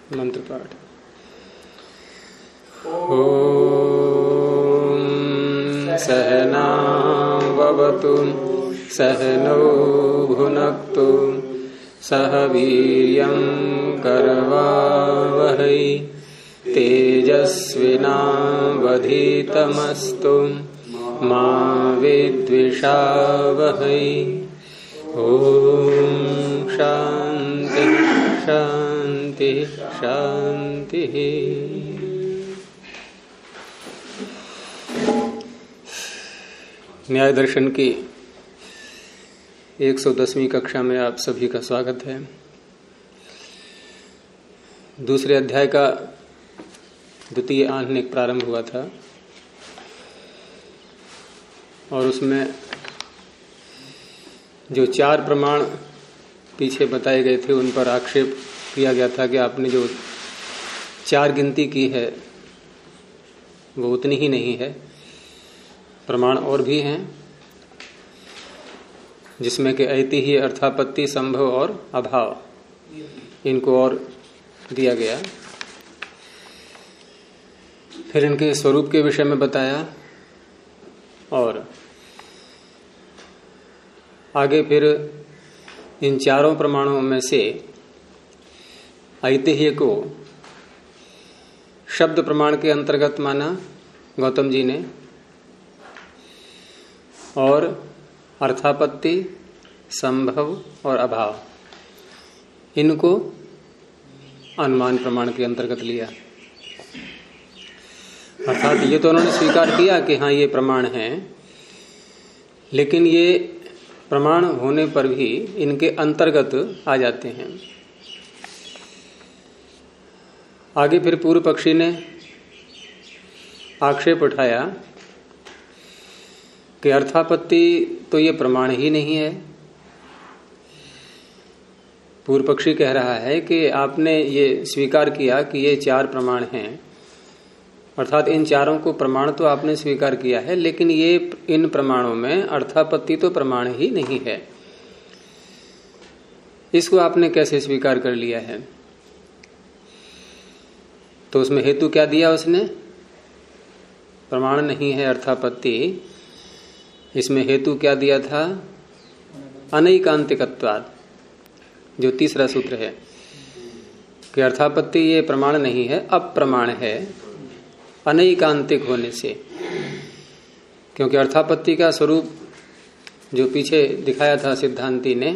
मंत्र पाठ। ओम सहनावतु सहनौ भुनक्तु सह वीर्यं करवावहै तेजस्विनावधीतमस्तु मा विद्विषावहै। ओम शांति शांति शांति। न्याय दर्शन की 110वीं कक्षा में आप सभी का स्वागत है। दूसरे अध्याय का द्वितीय आह्निक प्रारंभ हुआ था और उसमें जो 4 प्रमाण पीछे बताए गए थे उन पर आक्षेप किया गया था कि आपने जो 4 गिनती की है वो उतनी ही नहीं है, प्रमाण और भी हैं जिसमें कि ऐतिह्य, अर्थापत्ति, संभव और अभाव, इनको और दिया गया। फिर इनके स्वरूप के विषय में बताया और आगे फिर इन 4 प्रमाणों में से ऐतिह्य को शब्द प्रमाण के अंतर्गत माना गौतम जी ने, और अर्थापत्ति, संभव और अभाव इनको अनुमान प्रमाण के अंतर्गत लिया। अर्थात ये तो उन्होंने स्वीकार किया कि हाँ ये प्रमाण हैं, लेकिन ये प्रमाण होने पर भी इनके अंतर्गत आ जाते हैं। आगे फिर पूर्व पक्षी ने आक्षेप उठाया कि अर्थापत्ति तो ये प्रमाण ही नहीं है। पूर्व पक्षी कह रहा है कि आपने ये स्वीकार किया कि ये 4 प्रमाण हैं, अर्थात इन 4 को प्रमाण तो आपने स्वीकार किया है, लेकिन ये इन प्रमाणों में अर्थापत्ति तो प्रमाण ही नहीं है। इसको आपने कैसे स्वीकार कर लिया है? तो उसमें हेतु क्या दिया उसने? प्रमाण नहीं है अर्थापत्ति, इसमें हेतु क्या दिया था? अनैकांतिकत्वात्, जो तीसरा सूत्र है कि अर्थापत्ति ये प्रमाण नहीं है, अप्रमाण है अनैकांतिक होने से। क्योंकि अर्थापत्ति का स्वरूप जो पीछे दिखाया था सिद्धांती ने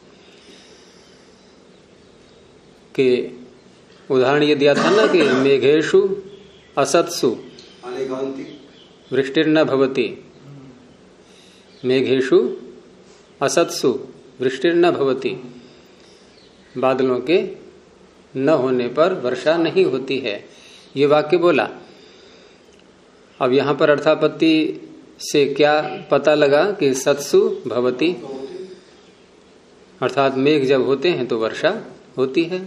कि उदाहरण ये दिया था ना कि मेघेषु असत्सु वृष्टिर्न भवति, मेघेषु असत्सु वृष्टिर्न भवति, बादलों के न होने पर वर्षा नहीं होती है, ये वाक्य बोला। अब यहां पर अर्थापत्ति से क्या पता लगा कि सत्सु भवति, अर्थात मेघ जब होते हैं तो वर्षा होती है।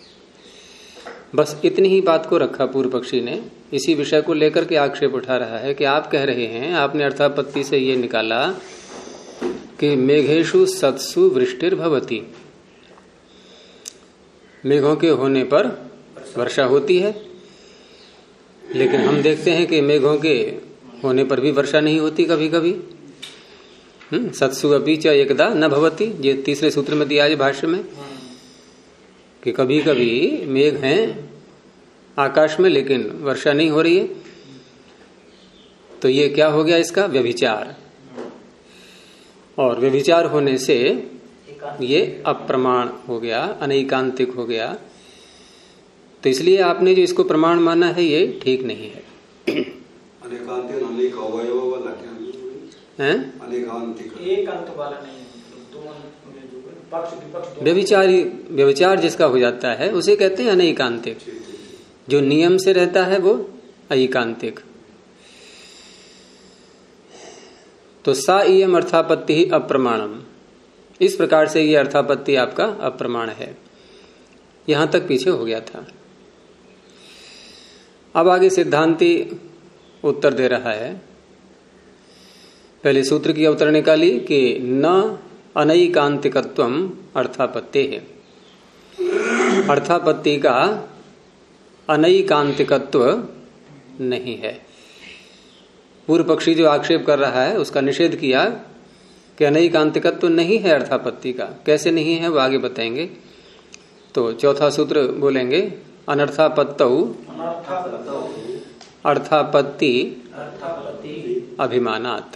बस इतनी ही बात को रखा पूर्व पक्षी ने। इसी विषय को लेकर के आक्षेप उठा रहा है कि आप कह रहे हैं, आपने अर्थापत्ति से ये निकाला कि मेघेषु सत्सु वृष्टिर्भवति, मेघों के होने पर वर्षा होती है, लेकिन हम देखते हैं कि मेघों के होने पर भी वर्षा नहीं होती कभी कभी। सत्सु अपि च एकदा न भवति, ये तीसरे सूत्र में दिया है भाष्य में कि कभी कभी मेघ हैं आकाश में लेकिन वर्षा नहीं हो रही है। तो ये क्या हो गया? इसका व्यभिचार, और व्यभिचार होने से ये अप्रमाण हो गया, अनैकांतिक हो गया। तो इसलिए आपने जो इसको प्रमाण माना है ये ठीक नहीं है। व्यभिचार जिसका हो जाता है उसे कहते हैं अनैकांतिक, जो नियम से रहता है वो ऐकांतिक। तो सा इयम अर्थापत्ति ही अप्रमाणम, इस प्रकार से ये अर्थापत्ति आपका अप्रमाण है। यहां तक पीछे हो गया था। अब आगे सिद्धांती उत्तर दे रहा है। पहले सूत्र की अवतरण निकाली कि न अनैकांतिकत्वम अर्थापत्ति है। अर्थापत्ति का अनैकांतिकत्व नहीं है। पूर्व पक्षी जो आक्षेप कर रहा है उसका निषेध किया कि अनैकांतिकत्व नहीं है अर्थापत्ति का। कैसे नहीं है वो आगे बताएंगे। तो चौथा सूत्र बोलेंगे, अनर्थापत्तौ अर्थापत्ति अभिमानात्।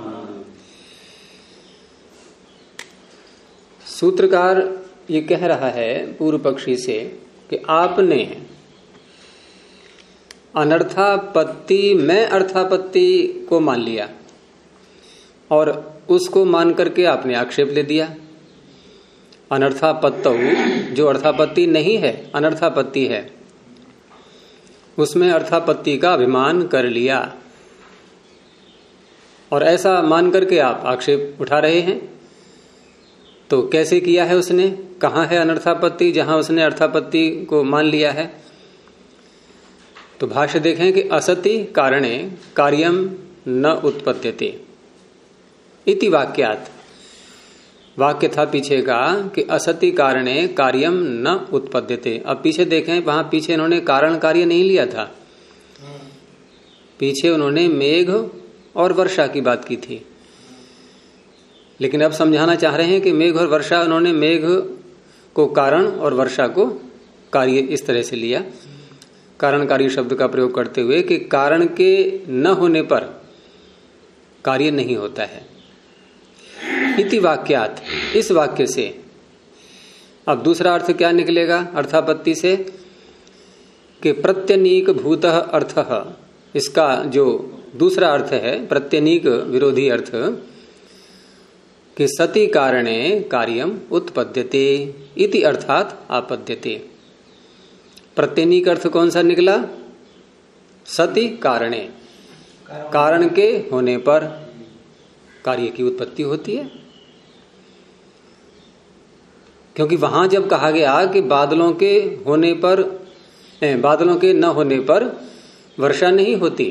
सूत्रकार ये कह रहा है पूर्व पक्षी से कि आपने अनर्थापत्ति में अर्थापत्ति को मान लिया और उसको मान करके आपने आक्षेप ले दिया। अनर्थापत्तौ जो अर्थापत्ति नहीं है, अनर्थापत्ति है, उसमें अर्थापत्ति का अभिमान कर लिया और ऐसा मान करके आप आक्षेप उठा रहे हैं। तो कैसे किया है उसने? कहाँ है अनर्थापत्ति जहां उसने अर्थापत्ति को मान लिया है? तो भाष्य देखें कि असति कारणे कार्यम न उत्पद्यते इति वाक्यात्। वाक्य था पीछे का कि असति कारणे कार्यम न उत्पद्यते। अब पीछे देखें, वहां पीछे इन्होंने कारण कार्य नहीं लिया था, पीछे उन्होंने मेघ और वर्षा की बात की थी। लेकिन अब समझाना चाह रहे हैं कि मेघ और वर्षा, उन्होंने मेघ को कारण और वर्षा को कार्य इस तरह से लिया, कारण कार्य शब्द का प्रयोग करते हुए कि कारण के न होने पर कार्य नहीं होता है। इति वाक्यात, इस वाक्य से अब दूसरा अर्थ क्या निकलेगा अर्थापत्ति से कि प्रत्यनीक भूतः अर्थः। इसका जो दूसरा अर्थ है प्रत्यनीक विरोधी अर्थ कि सति कारणे कार्यम उत्पद्यते इति अर्थात आपद्यते। प्रत्यनीक अर्थ कौन सा निकला? सति कारणे, कारण के होने पर कार्य की उत्पत्ति होती है। क्योंकि वहां जब कहा गया कि बादलों के होने पर, बादलों के न होने पर वर्षा नहीं होती,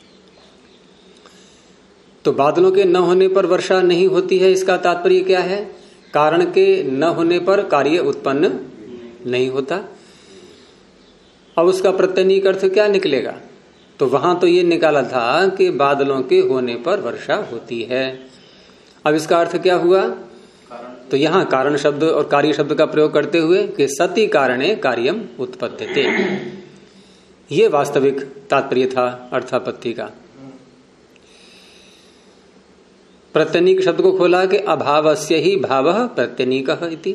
तो बादलों के न होने पर वर्षा नहीं होती है, इसका तात्पर्य क्या है? कारण के न होने पर कार्य उत्पन्न नहीं होता। अब उसका प्रत्यनीक अर्थ क्या निकलेगा? तो वहां तो ये निकाला था कि बादलों के होने पर वर्षा होती है। अब इसका अर्थ क्या हुआ? तो यहां कारण शब्द और कार्य शब्द का प्रयोग करते हुए कि सति कारणे कार्यम उत्पद्यते, ये वास्तविक तात्पर्य था अर्थापत्ति का। प्रत्यनीक शब्द को खोला कि अभावस्य ही भावः प्रत्यनीकः इति।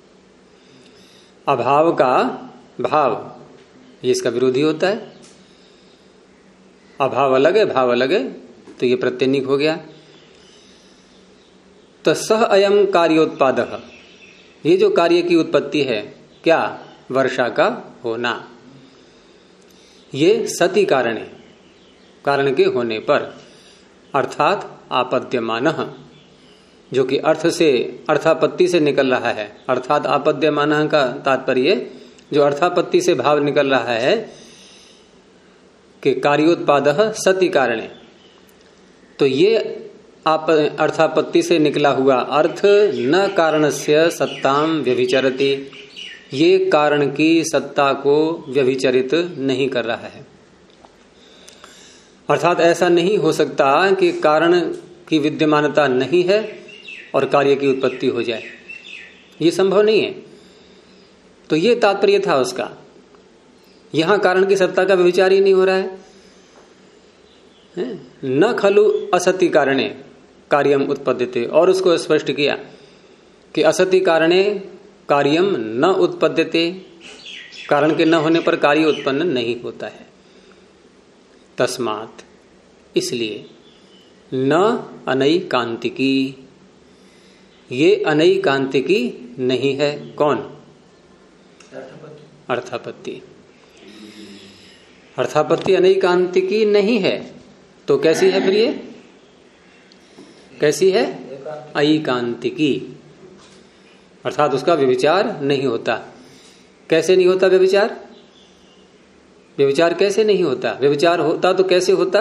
अभाव का भाव ये इसका विरोधी होता है। अभाव अलग है, भाव अलग है, तो ये प्रत्यनीक हो गया। तो सह अयम कार्योत्पादः, ये जो कार्य की उत्पत्ति है क्या? वर्षा का होना। ये सति कारण है, कारण के होने पर, अर्थात आपद्यमानः, जो कि अर्थ से अर्थापत्ति से निकल रहा है। अर्थात आपद्यमानः का तात्पर्य जो अर्थापत्ति से भाव निकल रहा है कि कार्योत्पादः सति कारणे। तो ये आप अर्थापत्ति से निकला हुआ अर्थ न कारणस्य सत्ताम व्यभिचरति, ये कारण की सत्ता को व्यभिचरित नहीं कर रहा है। अर्थात ऐसा नहीं हो सकता कि कारण की विद्यमानता नहीं है और कार्य की उत्पत्ति हो जाए, ये संभव नहीं है। तो ये तात्पर्य था उसका। यहां कारण की सत्ता का विचार ही नहीं हो रहा है। न खलु असति कारणे कार्यम उत्पद्यते, और उसको स्पष्ट किया कि असति कारणे कार्यम न उत्पद्यते, कारण के न होने पर कार्य उत्पन्न नहीं होता है। तस्मात्, इसलिए न अनैकांतिकी, ये अनैकांतिकी नहीं है। कौन? अर्थापत्ति। अर्थापत्ति अनैकांतिकी नहीं है, तो कैसी है फिर? ये कैसी है? ऐकांतिकी, अर्थात उसका व्यभिचार नहीं होता। कैसे नहीं होता व्यभिचार? व्यभिचार कैसे नहीं होता? व्यभिचार होता तो कैसे होता?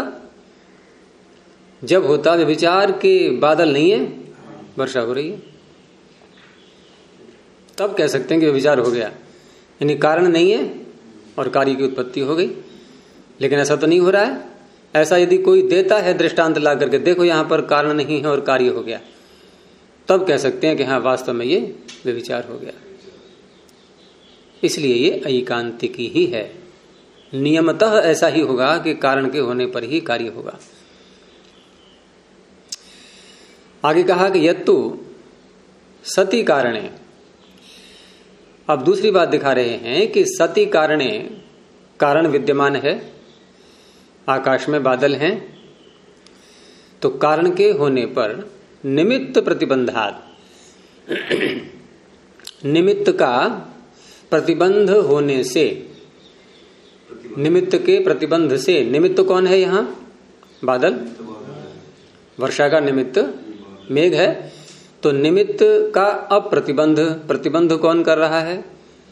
जब होता व्यभिचार के बादल नहीं है, वर्षा हो रही है, तब कह सकते हैं कि व्यभिचार हो गया। यानी कारण नहीं है, और कार्य की उत्पत्ति हो गई। लेकिन ऐसा तो नहीं हो रहा है। ऐसा यदि कोई देता है दृष्टांत ला करके, देखो यहां पर कारण नहीं है और कार्य हो गया, तब कह सकते हैं कि हाँ वास्तव में ये व्यभिचार हो गया। इसलिए ये ऐकांतिकी ही है। नियमतः ऐसा ही होगा कि कारण के होने पर ही कार्य होगा। आगे कहा कि यत्तु सति कारणे। अब दूसरी बात दिखा रहे हैं कि सति कारणे, कारण विद्यमान है, आकाश में बादल हैं, तो कारण के होने पर निमित्त प्रतिबंधात, निमित्त का प्रतिबंध होने से, निमित्त के प्रतिबंध से, निमित्त कौन है यहां? बादल। वर्षा का निमित्त मेघ है, तो निमित्त का अप्रतिबंध, प्रतिबंध कौन कर रहा है?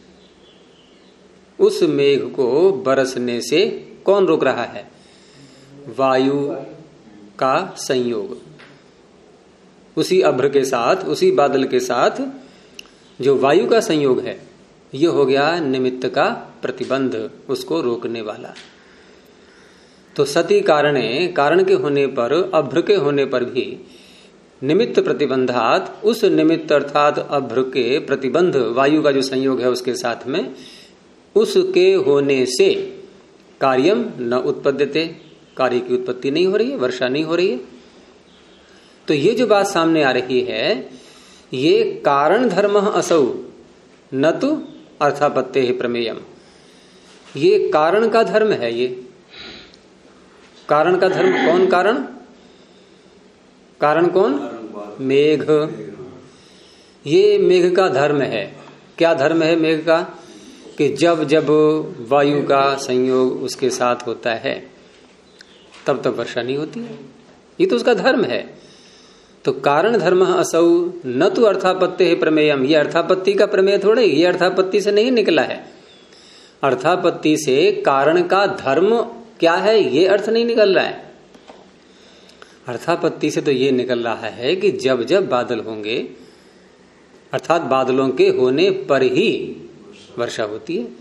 उस मेघ को बरसने से कौन रोक रहा है? वायु का संयोग। उसी अभ्र के साथ, उसी बादल के साथ जो वायु का संयोग है, ये हो गया निमित्त का प्रतिबंध, उसको रोकने वाला। तो सति कारणे, कारण के होने पर, अभ्र के होने पर भी निमित्त प्रतिबंधात, उस निमित्त अर्थात अभ्र के प्रतिबंध, वायु का जो संयोग है उसके साथ में, उसके होने से कार्यम न उत्पद्यते, कार्य की उत्पत्ति नहीं हो रही है, वर्षा नहीं हो रही है। तो ये जो बात सामने आ रही है, ये कारण धर्म असौ न तो अर्थापत्ते प्रमेयम, ये कारण का धर्म है। ये कारण का धर्म कौन? कारण, कारण कौन? मेघ। ये मेघ का धर्म है। क्या धर्म है मेघ का? कि जब जब वायु का संयोग उसके साथ होता है तब तब वर्षा नहीं होती है। ये तो उसका धर्म है। तो कारण धर्म असौ न तो अर्थापत्ति प्रमेयम, ये अर्थापत्ति का प्रमेय थोड़े, ये अर्थापत्ति से नहीं निकला है। अर्थापत्ति से कारण का धर्म क्या है ये अर्थ नहीं निकल रहा है। अर्थापत्ति से तो ये निकल रहा है कि जब जब बादल होंगे, अर्थात बादलों के होने पर ही वर्षा होती है।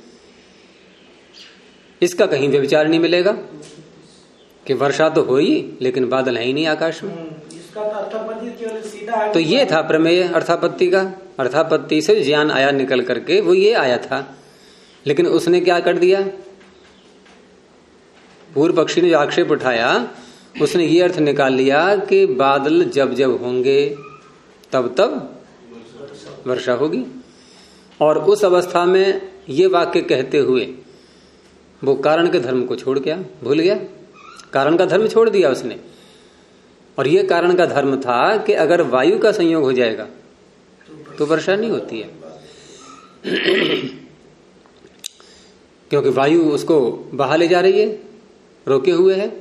इसका कहीं व्यभिचार नहीं मिलेगा कि वर्षा तो हो ही लेकिन बादल है ही नहीं आकाश में। इसका तो अर्थापत्ति केवल सीधा, तो ये था प्रमेय अर्थापत्ति का। अर्थापत्ति से ज्ञान आया निकल करके, वो ये आया था। लेकिन उसने क्या कर दिया? पूर्व पक्षी ने जो आक्षेप उठाया, उसने ये अर्थ निकाल लिया कि बादल जब जब होंगे तब तब वर्षा होगी। और उस अवस्था में ये वाक्य कहते हुए वो कारण के धर्म को छोड़ गया, भूल गया। कारण का धर्म छोड़ दिया उसने। और ये कारण का धर्म था कि अगर वायु का संयोग हो जाएगा तो वर्षा नहीं होती है, क्योंकि वायु उसको बहा ले जा रही है, रोके हुए है।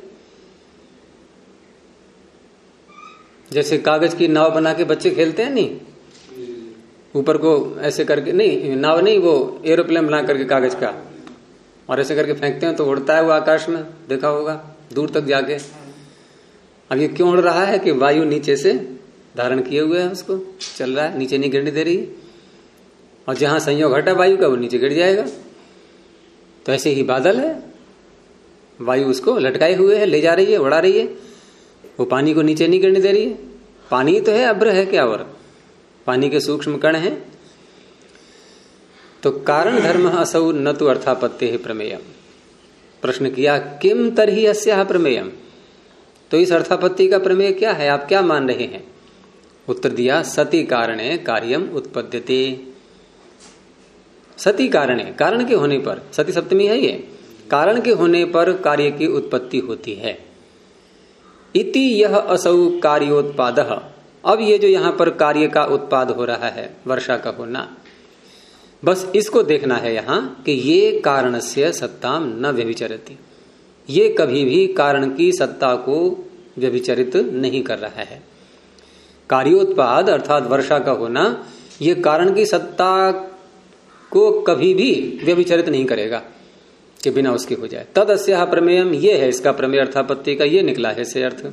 जैसे कागज की नाव बना के बच्चे खेलते हैं, नहीं, ऊपर को ऐसे करके, नहीं नाव नहीं, वो एरोप्लेन बना करके कागज का, और ऐसे करके फेंकते हैं तो उड़ता है वो आकाश में, देखा होगा दूर तक जाके। अब ये क्यों उड़ रहा है? कि वायु नीचे से धारण किए हुए है, उसको चल रहा है, नीचे नहीं गिरने दे रही है। और जहां संयोग हटा वायु का वो नीचे गिर जाएगा। तो ऐसे ही बादल है, वायु उसको लटकाए हुए है, ले जा रही है, उड़ा रही है, वो पानी को नीचे नहीं गिरने दे रही है। पानी तो है, अब्र है क्या, और पानी के सूक्ष्म कण हैं। तो कारण धर्म असौ न तो अर्थापत्ति प्रमेयम। प्रश्न किया किम तरही अस्याः प्रमेयम, तो इस अर्थापत्ति का प्रमेय क्या है, आप क्या मान रहे हैं? उत्तर दिया सति कारणे कार्यम उत्पद्यते। सति कारणे, कारण के होने पर, सति सप्तमी है ये, कारण के होने पर कार्य की उत्पत्ति होती है। इति यह असौ कार्योत्पादः। अब ये जो यहां पर कार्य का उत्पाद हो रहा है, वर्षा का होना, बस इसको देखना है यहां कि ये कारणस्य सत्ताम न व्यभिचरति, ये कभी भी कारण की सत्ता को व्यभिचरित नहीं कर रहा है। कार्योत्पाद अर्थात वर्षा का होना, ये कारण की सत्ता को कभी भी व्यभिचरित नहीं करेगा कि बिना उसके हो जाए। तद अस्याः प्रमेयम, ये है इसका प्रमेय अर्थापत्ति का, ये निकला है से अर्थ।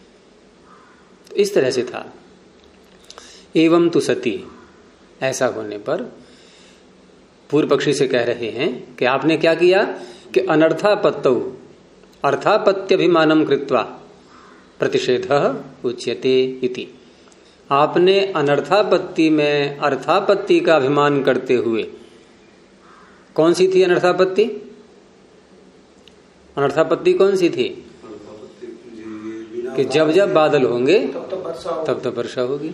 इस तरह से था। एवं तु सती, ऐसा होने पर पूर्व पक्षी से कह रहे हैं कि आपने क्या किया कि अनर्थापत्तौ अर्थापत्यभिमानम कृत्वा प्रतिषेधः उच्यते इति। आपने अनर्थापत्ति में अर्थापत्ति का अभिमान करते हुए, कौन सी थी अनर्थापत्ति? अनर्थापत्ति कौन सी थी? कि जब जब बादल होंगे तब तब वर्षा होगी।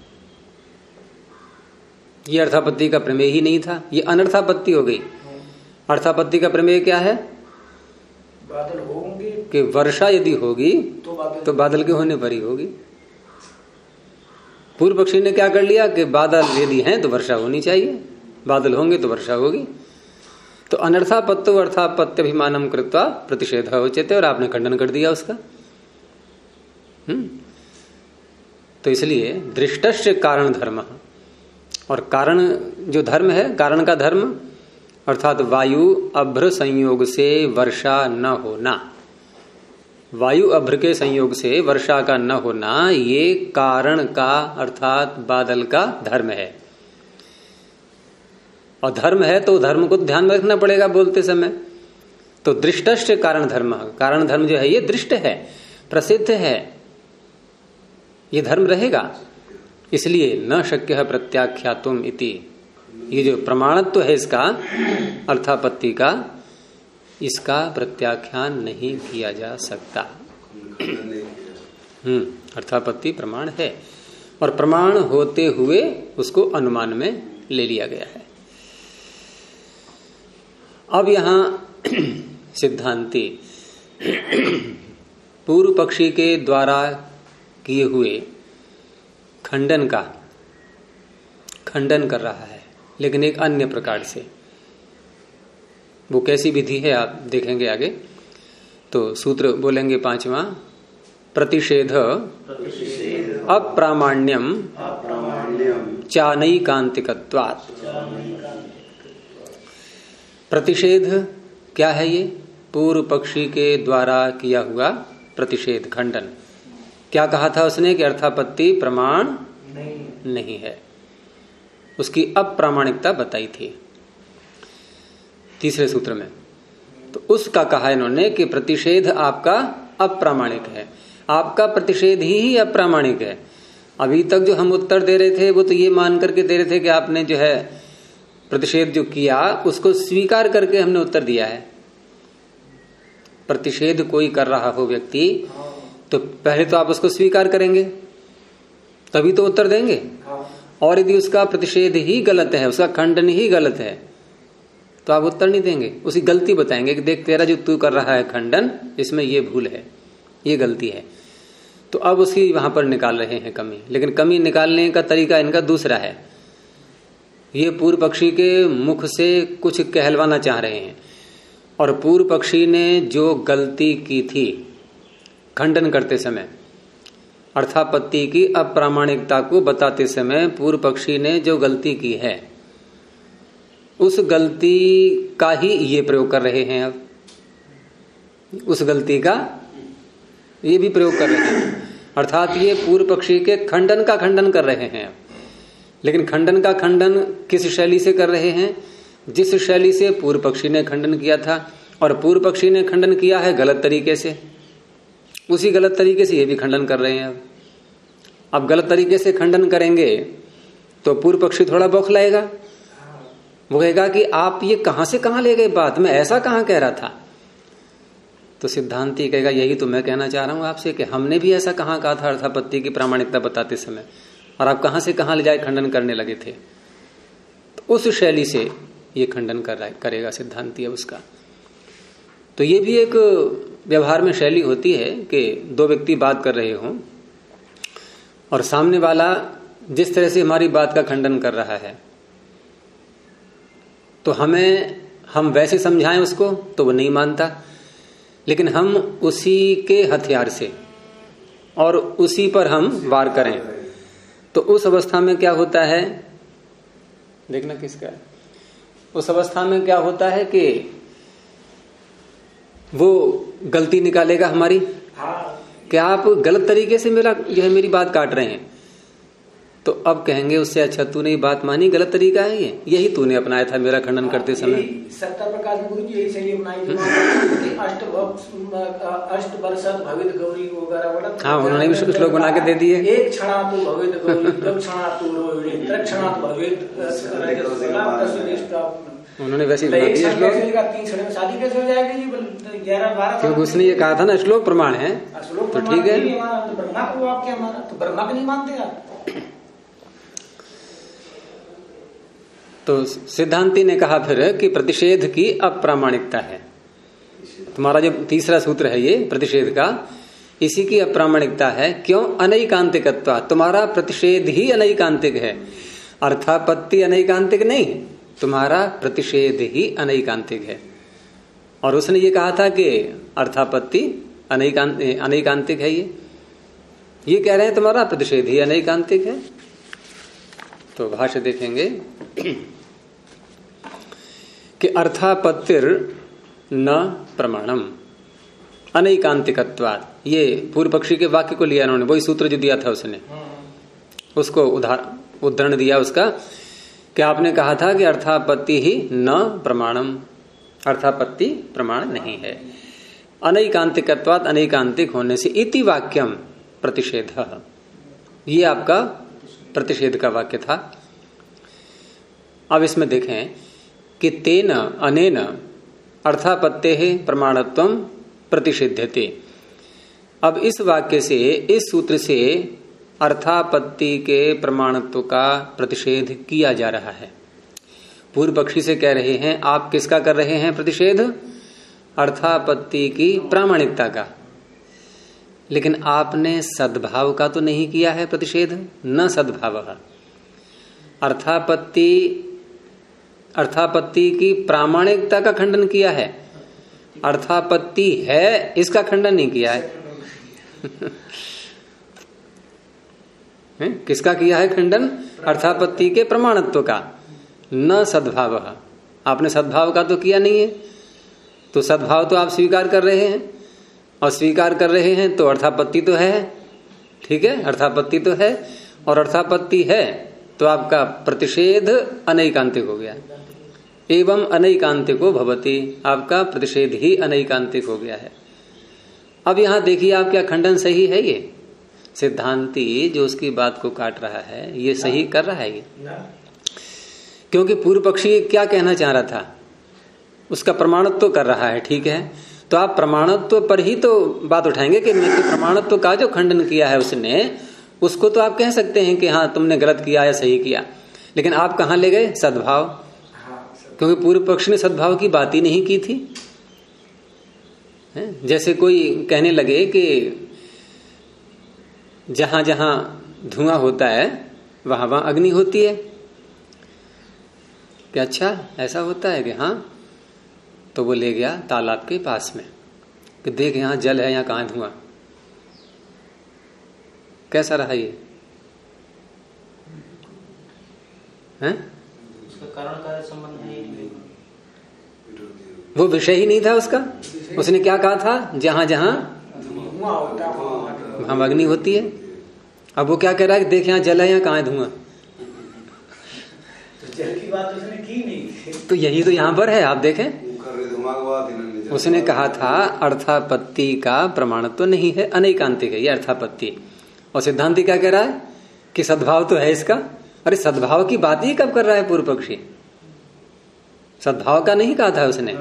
ये अर्थापत्ति का प्रमेय ही नहीं था, ये अनर्थापत्ति हो गई। अर्थापत्ति का प्रमेय क्या है? बादल होंगे कि वर्षा यदि होगी तो बादल के होने पर ही होगी। पूर्व पक्षी ने क्या कर लिया कि बादल यदि हैं तो वर्षा होनी चाहिए, बादल होंगे तो वर्षा होगी। तो अनर्थापत्तो अर्थापत्यभिमानम कृत्वा प्रतिषेधः उच्यते, और आपने खंडन कर दिया उसका। तो इसलिए दृष्टस्य कारण धर्म, और कारण जो धर्म है, कारण का धर्म अर्थात वायु अभ्र संयोग से वर्षा न होना, वायु अभ्र के संयोग से वर्षा का न होना, ये कारण का अर्थात बादल का धर्म है। और धर्म है तो धर्म को ध्यान में रखना पड़ेगा बोलते समय। तो दृष्टश्च कारण धर्म, कारण धर्म जो है ये दृष्ट है, प्रसिद्ध है, ये धर्म रहेगा। इसलिए न शक्य है प्रत्याख्यातुम इति, ये जो प्रमाणत्व है इसका अर्थापत्ति का, इसका प्रत्याख्यान नहीं किया जा सकता। अर्थापत्ति प्रमाण है, और प्रमाण होते हुए उसको अनुमान में ले लिया गया है। अब यहां सिद्धांती पूर्व पक्षी के द्वारा किए हुए खंडन का खंडन कर रहा है, लेकिन एक अन्य प्रकार से। वो कैसी विधि है आप देखेंगे आगे। तो सूत्र बोलेंगे 5वां, प्रतिषेध अप्रामाण्यम चानैकांतिकत्वात्। प्रतिषेध क्या है? ये पूर्व पक्षी के द्वारा किया हुआ प्रतिषेध, खंडन। क्या कहा था उसने कि अर्थापत्ति प्रमाण नहीं है, उसकी अप्रामाणिकता बताई थी तीसरे सूत्र में। तो उसका कहा इन्होंने कि प्रतिषेध आपका अप्रामाणिक है, आपका प्रतिषेध ही अप्रामाणिक है। अभी तक जो हम उत्तर दे रहे थे वो तो ये मान करके दे रहे थे कि आपने जो है प्रतिषेध जो किया उसको स्वीकार करके हमने उत्तर दिया है। प्रतिषेध कोई कर रहा हो व्यक्ति तो पहले तो आप उसको स्वीकार करेंगे तभी तो उत्तर देंगे, और यदि उसका प्रतिषेध ही गलत है, उसका खंडन ही गलत है, तो आप उत्तर नहीं देंगे, उसकी गलती बताएंगे कि देख तेरा जो तू कर रहा है खंडन, इसमें ये भूल है, ये गलती है। तो अब उसकी वहां पर निकाल रहे हैं कमी, लेकिन कमी निकालने का तरीका इनका दूसरा है। ये पूर्व पक्षी के मुख से कुछ कहलवाना चाह रहे हैं, और पूर्व पक्षी ने जो गलती की थी खंडन करते समय, अर्थापत्ति की अप्रामाणिकता को बताते समय पूर्व पक्षी ने जो गलती की है, उस गलती का ही ये प्रयोग कर रहे हैं। अब उस गलती का ये भी प्रयोग कर रहे हैं, अर्थात ये पूर्व पक्षी के खंडन का खंडन कर रहे हैं। लेकिन खंडन का खंडन किस शैली से कर रहे हैं? जिस शैली से पूर्व पक्षी ने खंडन किया था, और पूर्व पक्षी ने खंडन किया है गलत तरीके से, उसी गलत तरीके से ये भी खंडन कर रहे हैं। अब गलत तरीके से खंडन करेंगे तो पूर्व पक्षी थोड़ा बौखलाएगा, वो कहेगा कि आप ये कहां से कहां ले गए बात, मैं ऐसा कहां कह रहा था। तो सिद्धांती कहेगा यही तो मैं कहना चाह रहा हूं आपसे कि हमने भी ऐसा कहां कहा था अर्थापत्ति की प्रामाणिकता बताते समय, और आप कहां से कहां ले जाए खंडन करने लगे थे। तो उस शैली से ये खंडन करेगा सिद्धांती अब उसका। तो ये भी एक व्यवहार में शैली होती है कि दो व्यक्ति बात कर रहे हों और सामने वाला जिस तरह से हमारी बात का खंडन कर रहा है, तो हम वैसे समझाएं उसको तो वो नहीं मानता, लेकिन हम उसी के हथियार से और उसी पर हम वार करें, तो उस अवस्था में क्या होता है, देखना किसका है, उस अवस्था में क्या होता है कि वो गलती निकालेगा हमारी कि आप गलत तरीके से मेरी बात काट रहे हैं। तो अब कहेंगे उससे अच्छा तूने ये बात मानी, गलत तरीका है ये, यही तूने अपनाया था मेरा खंडन करते समय। सत्ता प्रकाश गुरु जी यही सही अपनाई अष्ट वर्षात भवित गौरी वगैरह। हाँ, उन्होंने भी श्लोक बना के दे दिए। एक क्षणा तो भवित गौरी, दो क्षणा तो रोहिणी, त्रिक्षणा तो भवित, उन्होंने वैसे बना दिया श्लोक। 3 क्षण में शादी कैसे हो जाएगी जी? 11-12 क्योंकि उसने ये कहा था ना श्लोक प्रमाण है, तो ठीक है। तो ब्रह्मा को आप क्या माना? तो ब्रह्मा को नहीं मानते आप। तो सिद्धांती ने कहा फिर कि प्रतिषेध की अप्रामाणिकता है। तुम्हारा जो तीसरा सूत्र है ये प्रतिषेध का, इसी की अप्रामाणिकता है। क्यों? अनैकांतिकत्व, तुम्हारा प्रतिषेध ही अनैकांतिक है, अर्थापत्ति अनैकांतिक नहीं, तुम्हारा प्रतिषेध ही अनैकांतिक है। और उसने ये कहा था कि अर्थापत्ति अनैकांतिक है, ये कह रहे हैं तुम्हारा प्रतिषेध ही अनैकांतिक है। तो भाष्य देखेंगे कि अर्थापत्तिर न प्रमाणम अनैकांतिकत्वात्, ये पूर्व पक्षी के वाक्य को लिया उन्होंने, वही सूत्र जो दिया था उसने, उसको उदाहरण दिया उसका कि आपने कहा था कि अर्थापत्ति ही न प्रमाणम, अर्थापत्ति प्रमाण नहीं है, अनैकांतिकत्वात्, अनैकांतिक होने से, इति वाक्यम प्रतिषेधः, ये आपका प्रतिषेध का वाक्य था। अब इसमें देखें कि तेन अनेन अर्थापत्तेः प्रमाणत्वं प्रतिषिध्यते। अब इस वाक्य से, इस सूत्र से अर्थापत्ति के प्रमाणत्व का प्रतिषेध किया जा रहा है। पूर्व पक्षी से कह रहे हैं, आप किसका कर रहे हैं प्रतिषेध? अर्थापत्ति की प्रामाणिकता का। लेकिन आपने सद्भाव का तो नहीं किया है प्रतिषेध, न सद्भाव। अर्थापत्ति की प्रामाणिकता का खंडन किया है, अर्थापत्ति है इसका खंडन नहीं किया है। किसका किया है खंडन? अर्थापत्ति के प्रमाणत्व का, न सद्भाव। आपने सद्भाव का तो किया नहीं है, तो सद्भाव तो आप स्वीकार कर रहे हैं, और स्वीकार कर रहे हैं तो अर्थापत्ति तो है, ठीक है, अर्थापत्ति तो है, और अर्थापत्ति है तो आपका प्रतिषेध अनैकांतिक हो गया। एवं अनैकांतिको भवति, आपका प्रतिषेध ही अनैकांतिक हो गया है। अब यहां देखिए आप क्या खंडन सही है? ये सिद्धांती जो उसकी बात को काट रहा है, ये सही कर रहा है ये, क्योंकि पूर्व पक्षी क्या कहना चाह रहा था, उसका प्रमाणत्व कर रहा है, ठीक है। तो आप प्रमाणत्व पर ही तो बात उठाएंगे कि प्रमाणत्व का जो खंडन किया है उसने, उसको तो आप कह सकते हैं कि हाँ तुमने गलत किया या सही किया, लेकिन आप कहां ले गए? सद्भाव, क्योंकि पूर्व पक्ष ने सद्भाव की बात ही नहीं की थी। जैसे कोई कहने लगे कि जहां जहां धुआं होता है वहां वहां अग्नि होती है, कि अच्छा ऐसा होता है कि हाँ, तो वो ले गया तालाब के पास में कि देख यहाँ जल है, यहाँ कहाँ धुआं। कैसा रहा ये? हैं? उसका कारण कार्य संबंध नहीं, वो विषय ही नहीं था उसका। उसने क्या कहा था? जहां जहां वहां अग्नि होती है। अब वो क्या कह रहा है कि देख यहाँ जल है, यहाँ कहाँ है धुआं। तो जल की बात उसने की नहीं, तो यही तो यहाँ पर है, आप देखें। उसने कहा था अर्थापत्ति का प्रमाणत्व तो नहीं है, अनैकांतिक है ये अर्थापत्ति। और सिद्धांति क्या कह रहा है कि सद्भाव तो है इसका। अरे सद्भाव की बात ही कब कर रहा है पूर्व पक्षी? सद्भाव का नहीं कहा था उसने।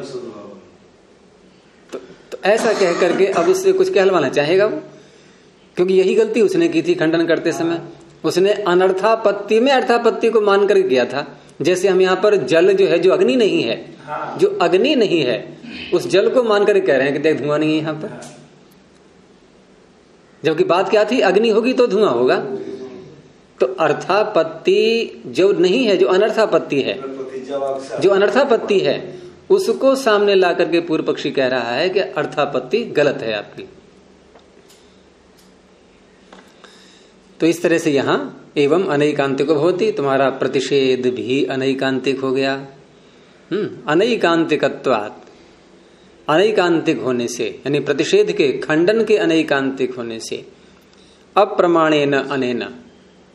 तो ऐसा कह करके अब उससे कुछ कहलवाना चाहेगा वो, क्योंकि यही गलती उसने की थी खंडन करते समय। उसने अनर्थापत्ति में अर्थापत्ति को मान कर किया था। जैसे हम यहाँ पर जल जो है, जो अग्नि नहीं है, जो अग्नि नहीं है, उस जल को मान कर कह रहे हैं कि देख धुआं नहीं है यहाँ पर, जबकि बात क्या थी? अग्नि होगी तो धुआं होगा। तो अर्थापत्ति जो नहीं है, जो अनर्थापत्ति है, जो अनर्थापत्ति है, उसको सामने ला करके पूर्व पक्षी कह रहा है कि अर्थापत्ति गलत है आपकी। तो इस तरह से यहां एवं अनैकांतिको भवति, तुम्हारा प्रतिषेध भी अनैकांतिक हो गया। अनैकांतिकत्वात्, अनैकांतिक होने से, यानी प्रतिषेध के खंडन के अनैकांतिक होने से, अप्रमाणेन अनेन,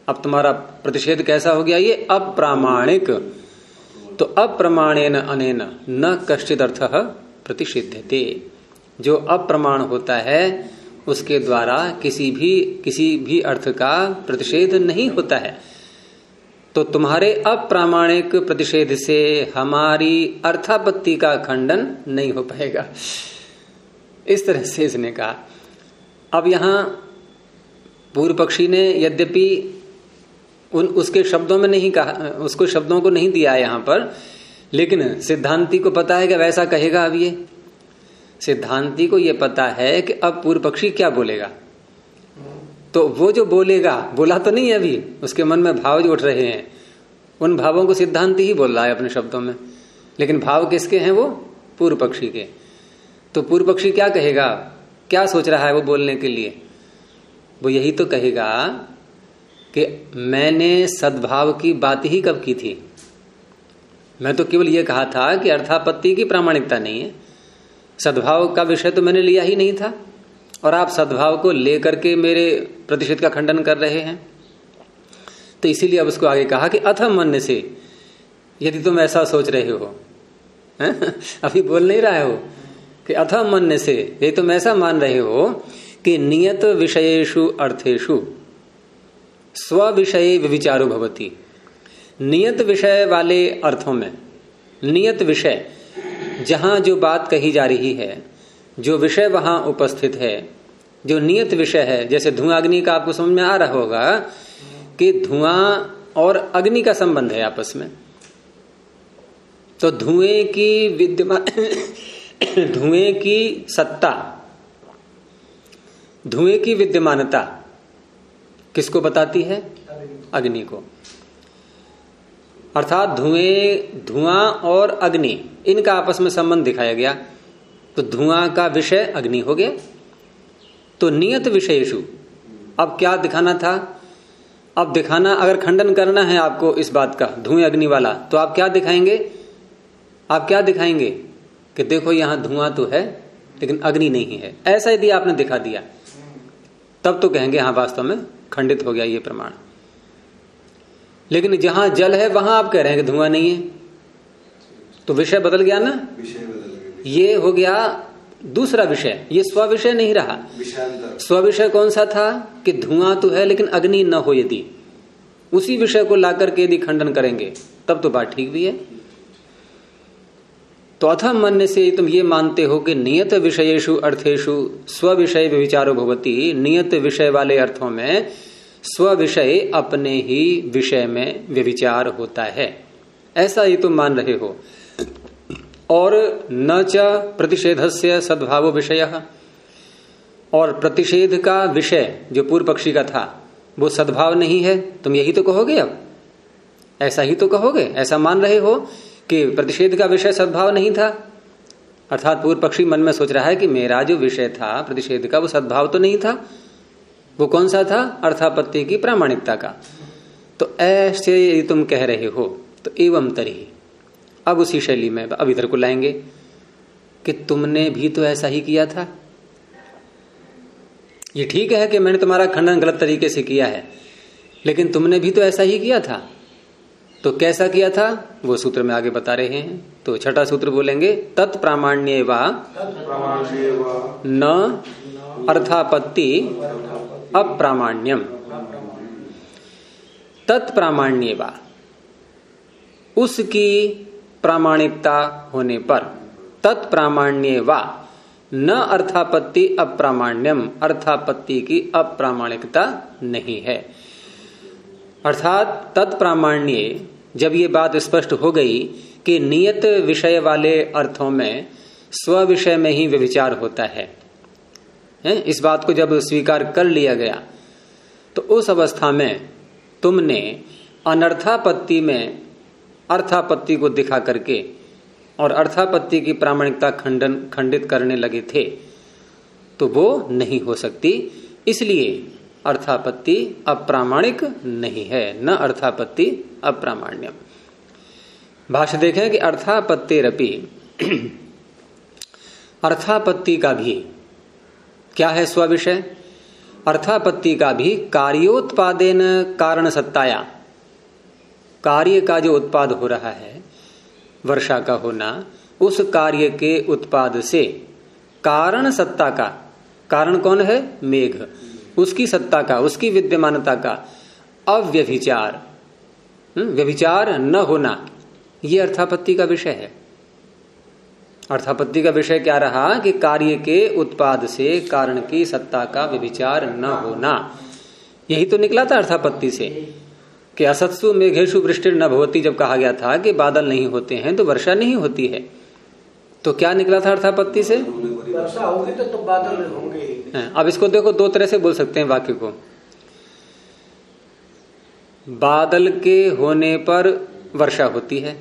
अब तुम्हारा प्रतिषेध कैसा हो गया? ये अप्रामाणिक। तो अप्रमाणेन अनेन न कश्चिद अर्थः प्रतिषिध्यते। जो अप्रमाण होता है उसके द्वारा किसी भी अर्थ का प्रतिषेध नहीं होता है। तो तुम्हारे अप्रामाणिक प्रतिषेध से हमारी अर्थापत्ति का खंडन नहीं हो पाएगा। इस तरह से इसने कहा। अब यहां पूर्व पक्षी ने यद्यपि उसके शब्दों में नहीं कहा, उसको शब्दों को नहीं दिया है यहां पर, लेकिन सिद्धांती को पता है कि वैसा कहेगा। अब ये सिद्धांती को ये पता है कि अब पूर्व पक्षी क्या बोलेगा। तो वो जो बोलेगा, बोला तो नहीं है अभी, उसके मन में भाव जो उठ रहे हैं, उन भावों को सिद्धांती ही बोल रहा है अपने शब्दों में, लेकिन भाव किसके हैं? वो पूर्व पक्षी के। तो पूर्व पक्षी क्या कहेगा, क्या सोच रहा है वो बोलने के लिए? वो यही तो कहेगा कि मैंने सद्भाव की बात ही कब की थी? मैं तो केवल ये कहा था कि अर्थापत्ति की प्रामाणिकता नहीं है, सद्भाव का विषय तो मैंने लिया ही नहीं था, और आप सद्भाव को लेकर के मेरे प्रतिषेध का खंडन कर रहे हैं। तो इसीलिए अब उसको आगे कहा कि अथ मन से, यदि तुम ऐसा सोच रहे हो, अभी बोल नहीं रहे हो कि अथ मन से, यदि तुम ऐसा मान रहे हो कि नियत विषयेषु अर्थेषु स्व विषय विचारो भवति। नियत विषय वाले अर्थों में, नियत विषय जहां जो बात कही जा रही है, जो विषय वहां उपस्थित है, जो नियत विषय है, जैसे धुआं अग्नि का आपको समझ में आ रहा होगा कि धुआं और अग्नि का संबंध है आपस में। तो धुएं की धुएं की सत्ता, धुएं की विद्यमानता किसको बताती है? अग्नि को। अर्थात धुआं और अग्नि, इनका आपस में संबंध दिखाया गया। तो धुआं का विषय अग्नि हो गया। तो नियत विषयेषु, अब क्या दिखाना था? अब दिखाना, अगर खंडन करना है आपको इस बात का, धुएं अग्नि वाला, तो आप क्या दिखाएंगे? आप क्या दिखाएंगे कि देखो यहां धुआं तो है लेकिन अग्नि नहीं है। ऐसा यदि आपने दिखा दिया तब तो कहेंगे हाँ वास्तव में खंडित हो गया ये प्रमाण। लेकिन जहां जल है वहां आप कह रहे हैं कि धुआं नहीं है, तो विषय बदल गया ना, विषय बदल गया। ये हो गया दूसरा विषय, ये स्व विषय नहीं रहा। स्व विषय कौन सा था? कि धुआं तो है लेकिन अग्नि न हो। यदि उसी विषय को लाकर के यदि खंडन करेंगे तब तो बात ठीक भी है। तो अथ मन से तुम ये मानते हो कि नियत विषयेषु अर्थेषु स्व विषय विचारो भवति। नियत विषय वाले अर्थों में स्व विषय अपने ही विषय में व्यभिचार होता है, ऐसा ही तुम मान रहे हो। और न च प्रतिषेधस्य सद्भाव विषय, और प्रतिषेध का विषय जो पूर्व पक्षी का था वो सद्भाव नहीं है, तुम यही तो कहोगे। अब ऐसा ही तो कहोगे, ऐसा मान रहे हो कि प्रतिषेध का विषय सद्भाव नहीं था। अर्थात पूर्व पक्षी मन में सोच रहा है कि मेरा जो विषय था प्रतिषेध का वो सद्भाव तो नहीं था। वो कौन सा था? अर्थापत्ति की प्रामाणिकता का। तो ऐसे तुम कह रहे हो तो एवं तरी, अब उसी शैली में अब इधर को लाएंगे कि तुमने भी तो ऐसा ही किया था। ये ठीक है कि मैंने तुम्हारा खंडन गलत तरीके से किया है, लेकिन तुमने भी तो ऐसा ही किया था। तो कैसा किया था वो सूत्र में आगे बता रहे हैं। तो छठा सूत्र बोलेंगे, तत्प्रामाण्ये वा न अर्थापत्ति अप्रामाण्यम। तत्प्रामाण्ये वा, उसकी प्रामाणिकता होने पर, तत्प्रामाण्ये वा न अर्थापत्ति अप्रामाण्यम, अर्थापत्ति की अप्रामाणिकता नहीं है। अर्थात तत्प्रामाण्य, जब ये बात स्पष्ट हो गई कि नियत विषय वाले अर्थों में स्व विषय में ही व्यभिचार होता है, इस बात को जब स्वीकार कर लिया गया तो उस अवस्था में तुमने अनर्थापत्ति में अर्थापत्ति को दिखा करके और अर्थापत्ति की प्रामाणिकता खंडित करने लगे थे, तो वो नहीं हो सकती। इसलिए अर्थापत्ति अप्रामाणिक नहीं है, न अर्थापत्ति अप्रामाण्यम। भाष्य देखें कि अर्थापत्तिरपि, अर्थापत्ति का भी क्या है? स्व विषय। अर्थापत्ति का भी कार्योत्पादेन कारण सत्ताया, कार्य का जो उत्पाद हो रहा है वर्षा का होना, उस कार्य के उत्पाद से कारण सत्ता का, कारण कौन है? मेघ, उसकी सत्ता का, उसकी विद्यमानता का अव्यभिचार, व्यभिचार न होना, ये अर्थापत्ति का विषय है। अर्थापत्ति का विषय क्या रहा कि कार्य के उत्पाद से कारण की सत्ता का व्यभिचार न होना। यही तो निकला था अर्थापत्ति से कि असत्सु मेघेषु वृष्टिर न भवति, जब कहा गया था कि बादल नहीं होते हैं तो वर्षा नहीं होती है, तो क्या निकला था अर्थापत्ति से? वर्षा होगी तो बादल होंगे। अब इसको देखो, दो तरह से बोल सकते हैं वाक्य को। बादल के होने पर वर्षा होती है,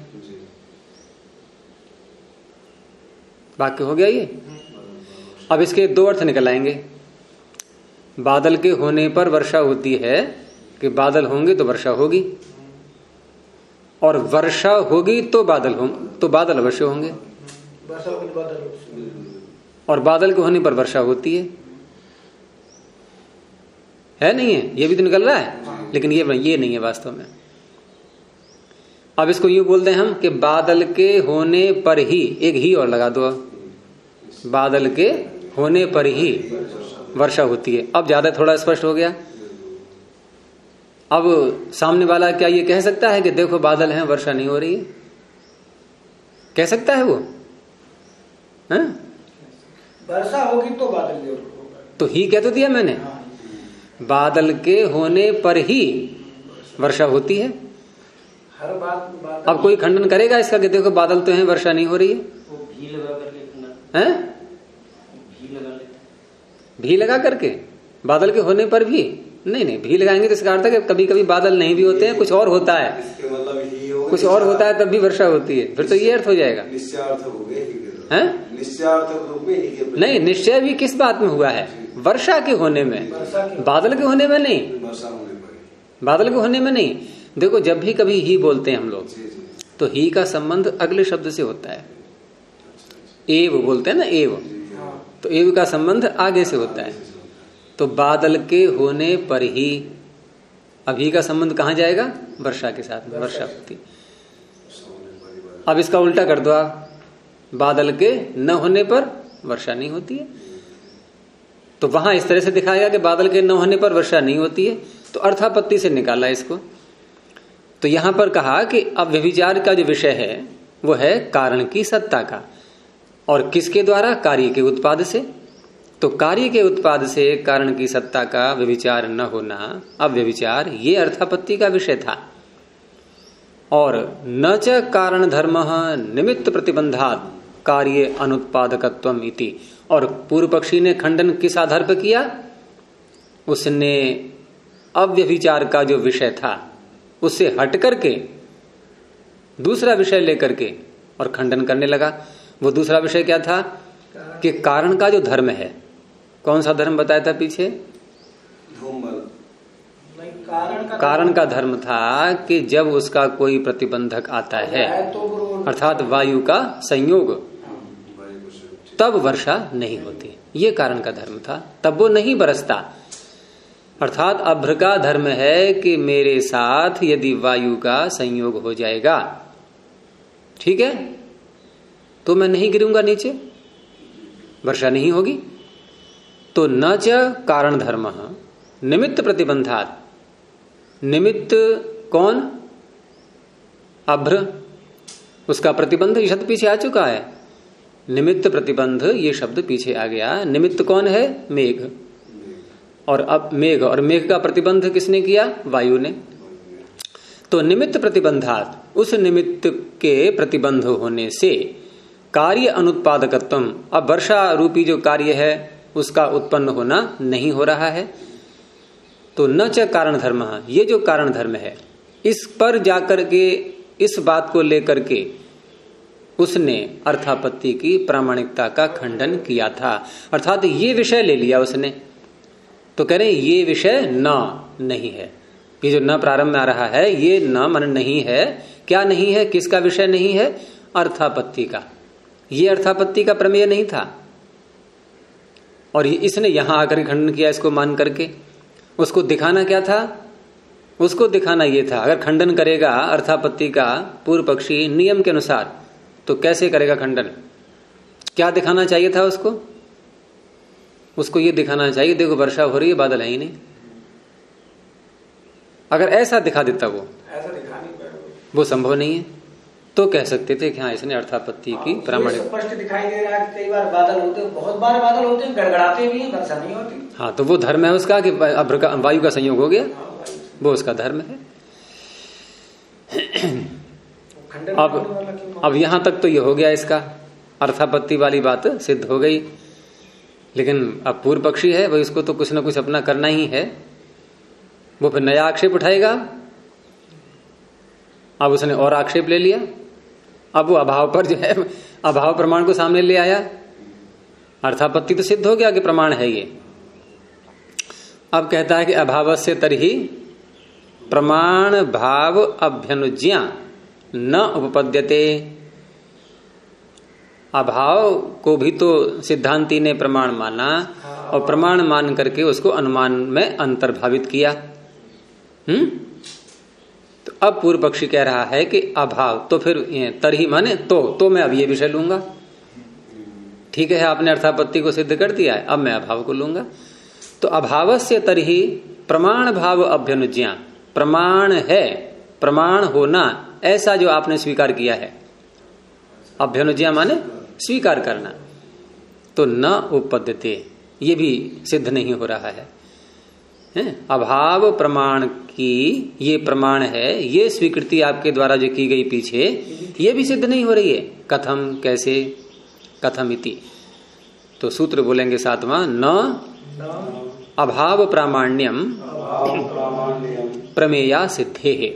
वाक्य हो गया ये। अब इसके दो अर्थ निकल आएंगे। बादल के होने पर वर्षा होती है कि बादल होंगे तो वर्षा होगी, और वर्षा होगी तो बादल तो बादल अवश्य होंगे, और बादल के होने पर वर्षा होती है नहीं है? ये भी तो निकल रहा है, लेकिन ये नहीं है वास्तव में। अब इसको यूं बोलते हैं हम कि बादल के होने पर ही, एक ही और लगा दो, बादल के होने पर ही वर्षा होती है। अब ज्यादा थोड़ा स्पष्ट हो गया। अब सामने वाला क्या ये कह सकता है कि देखो बादल हैं, वर्षा नहीं हो रही है? कह सकता है वो? वर्षा होगी तो बादल भी होगा, तो ही कह तो दिया मैंने, बादल के होने पर ही वर्षा होती है। हर बात अब कोई खंडन करेगा इसका कि देखो बादल तो हैं, वर्षा नहीं हो रही है? वो भी लगा करके हैं? भी लगा लेते, भी लगा करके बादल के होने पर भी नहीं, भी लगाएंगे तो इसका अर्थ है कि कभी कभी बादल नहीं भी होते हैं, कुछ और होता है, कुछ और होता है तब भी वर्षा होती है, फिर तो ये अर्थ हो जाएगा। नहीं, निश्चय भी किस बात में हुआ है? वर्षा के होने में, बादल के होने में नहीं, बादल के होने में नहीं। देखो जब भी कभी ही बोलते हैं हम लोग तो ही का संबंध अगले शब्द से होता है। एव बोलते हैं ना, एव, तो एव का संबंध आगे से होता है। तो बादल के होने पर ही, अभी का संबंध कहां जाएगा? वर्षा के साथ में, वर्षा होती। अब इसका उल्टा कर दो आप, बादल के न होने पर वर्षा नहीं होती है, तो वहां इस तरह से दिखाएगा कि बादल के न होने पर वर्षा नहीं होती है, तो अर्थापत्ति से निकाला इसको। तो यहां पर कहा कि अब व्यभिचार का जो विषय है वो है कारण की सत्ता का, और किसके द्वारा? कार्य के उत्पाद से। तो कार्य के उत्पाद से कारण की सत्ता का व्यभिचार न होना, अब व्यभिचार, ये अर्थापत्ति का विषय था। और न च कारण धर्म निमित्त प्रतिबंधात कार्य अनुत्पादकत्वम इति, और पूर्व पक्षी ने खंडन किस आधार पर किया? उसने अव्यभिचार का जो विषय था उससे हट करके दूसरा विषय लेकर के और खंडन करने लगा। वो दूसरा विषय क्या था? कि कारण का जो धर्म है, कौन सा धर्म बताया था पीछे? कारण का धर्म था कि जब उसका कोई प्रतिबंधक आता है, अर्थात वायु का संयोग, तब वर्षा नहीं होती। ये कारण का धर्म था, तब वो नहीं बरसता। अर्थात अभ्र का धर्म है कि मेरे साथ यदि वायु का संयोग हो जाएगा, ठीक है, तो मैं नहीं गिरूंगा नीचे, वर्षा नहीं होगी। तो न च कारण धर्म निमित्त प्रतिबंधात, निमित्त कौन? अभ्र, उसका प्रतिबंध, ये शब्द पीछे आ चुका है। निमित्त प्रतिबंध ये शब्द पीछे आ गया। निमित्त कौन है? मेघ, और अब मेघ, और मेघ का प्रतिबंध किसने किया? वायु ने। तो निमित्त प्रतिबंधात, उस निमित्त के प्रतिबंध होने से कार्य अनुत्पादकत्वम, अब वर्षा रूपी जो कार्य है उसका उत्पन्न होना नहीं हो रहा है। तो न च कारण धर्म, ये जो कारण धर्म है, इस पर जाकर के, इस बात को लेकर के उसने अर्थापत्ति की प्रामाणिकता का खंडन किया था। अर्थात ये विषय ले लिया उसने, तो कह रहे ये विषय नहीं है। ये जो न प्रारंभ में आ रहा है, ये न मन नहीं है। क्या नहीं है? किसका विषय नहीं है? अर्थापत्ति का। ये अर्थापत्ति का प्रमेय नहीं था, और इसने यहां आकर खंडन किया इसको मान करके। उसको दिखाना क्या था? उसको दिखाना ये था, अगर खंडन करेगा अर्थापत्ति का पूर्व पक्षी नियम के अनुसार तो कैसे करेगा खंडन? क्या दिखाना चाहिए था उसको? उसको ये दिखाना चाहिए देखो वर्षा हो रही है, बादल है ही नहीं। अगर ऐसा दिखा देता वो, ऐसा दिखा नहीं पाएगा, वो संभव नहीं है, तो कह सकते थे कि हाँ इसने अर्थापत्ति की प्रामाणिक। स्पष्ट दिखाई दे रहा है। कई बार बादल होते हैं, बहुत बार बादल होते हैं, गड़गड़ाते भी हैं, वर्षा नहीं होती। हाँ, तो वो धर्म है उसका कि वायु का संयोग हो गया, वो उसका धर्म है। अब यहां तक तो ये हो गया, इसका अर्थापत्ति वाली बात सिद्ध हो गई। लेकिन अब पूर्व पक्षी है वही, उसको तो कुछ ना कुछ अपना करना ही है। वो फिर नया आक्षेप उठाएगा। अब उसने और आक्षेप ले लिया। अब वो अभाव पर जो है अभाव प्रमाण को सामने ले आया। अर्थापत्ति तो सिद्ध हो गया कि प्रमाण है ये। अब कहता है कि अभावस्य तर्हि प्रमाण भाव अभ्यनुज्ञा न उपपद्यते। अभाव को भी तो सिद्धांती ने प्रमाण माना और प्रमाण मान करके उसको अनुमान में अंतर्भावित किया। तो अब पूर्व पक्षी कह रहा है कि अभाव तो फिर तरही माने तो मैं अब ये विषय लूंगा। ठीक है, आपने अर्थापत्ति को सिद्ध कर दिया है, अब मैं अभाव को लूंगा। तो अभावस्य तरही प्रमाण भाव अभ्यनुज्ञा, प्रमाण है, प्रमाण होना ऐसा जो आपने स्वीकार किया है। अभ्यनुज्ञा माने स्वीकार करना। तो न उपपद्यते, ये भी सिद्ध नहीं हो रहा है। अभाव प्रमाण की ये प्रमाण है, ये स्वीकृति आपके द्वारा जो की गई पीछे, ये भी सिद्ध नहीं हो रही है। कथम, कैसे? कथम इति। तो सूत्र बोलेंगे सातवां, न अभाव प्रामाण्यम प्रमेया सिद्धे है।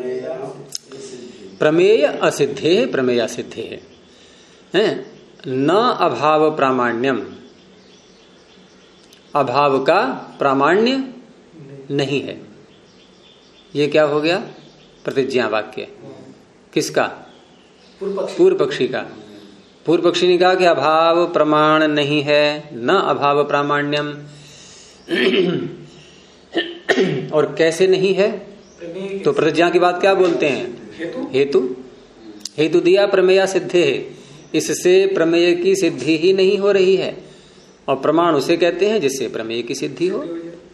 प्रमेय असिद्धे है, प्रमेया सिद्धे है। न अभाव प्रामाण्यम, अभाव का प्रामाण्य नहीं है। ये क्या हो गया? प्रतिज्ञा वाक्य। किसका? पूर्व पक्षी का। पूर्व पक्षी ने कहा कि अभाव प्रमाण नहीं है, न अभाव प्रामाण्यम। और कैसे नहीं है? तो प्रतिज्ञा की बात क्या बोलते हैं? हेतु दिया, प्रमेया सिद्धे है। इससे प्रमेय की सिद्धि ही नहीं हो रही है। और प्रमाण उसे कहते हैं जिससे प्रमेय की सिद्धि हो।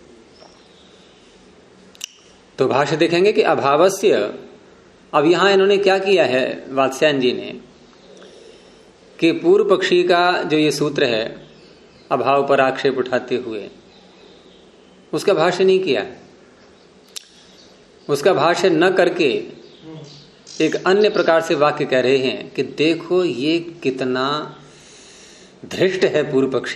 तो भाष्य देखेंगे कि अभावस्य, अब यहां इन्होंने क्या किया है वात्स्यायन जी ने, कि पूर्व पक्षी का जो ये सूत्र है अभाव पर आक्षेप उठाते हुए, उसका भाष्य नहीं किया। उसका भाष्य न करके एक अन्य प्रकार से वाक्य कह रहे हैं कि देखो ये कितना धृष्ट है पूर्व पक्षी।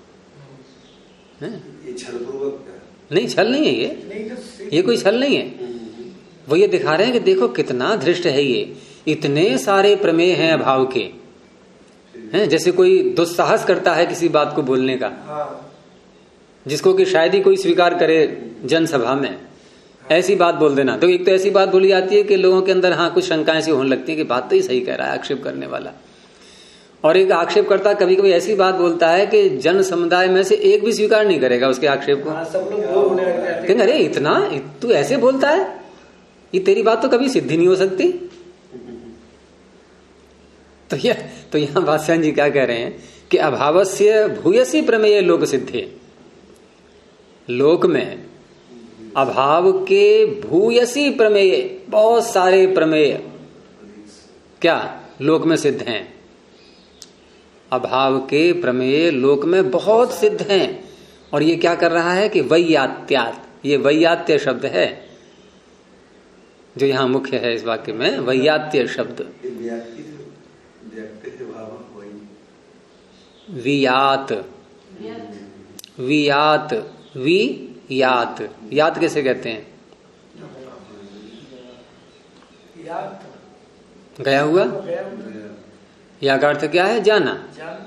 ये छलपूर्वक नहीं, छल नहीं है ये कोई छल नहीं है। वो ये दिखा रहे हैं कि देखो कितना धृष्ट है ये, इतने सारे प्रमेय हैं अभाव के। हैं जैसे कोई दुस्साहस करता है किसी बात को बोलने का, जिसको कि शायद ही कोई स्वीकार करे जनसभा में, ऐसी बात बोल देना। तो एक तो ऐसी बात बोली जाती है कि लोगों के अंदर हाँ कुछ शंकाएं सी होने लगती है कि बात तो ही सही कह रहा है आक्षेप करने वाला। और एक आक्षेपकर्ता कभी कभी ऐसी बात बोलता है कि जन समुदाय में से एक भी स्वीकार नहीं करेगा उसके आक्षेप को। सब लोग बोर होने लगते हैं। कहेंगे अरे इतना तू ऐसे बोलता है, ये तेरी बात तो कभी सिद्धि नहीं हो सकती। तो यहाँ वात्स्यायन जी क्या कह रहे हैं कि अभावस्य भूयसी प्रमेय लोक सिद्धे। लोक में अभाव के भूयसी प्रमेय, बहुत सारे प्रमेय क्या लोक में सिद्ध हैं। अभाव के प्रमेय लोक में बहुत सिद्ध हैं। और ये क्या कर रहा है कि वैयात्यात्, ये वैयात्य शब्द है जो यहां मुख्य है इस वाक्य में। वैयात्य शब्द वियात, वियात, वियात, यात कैसे कहते हैं? गया हुआ। या का अर्थ क्या है? जाना।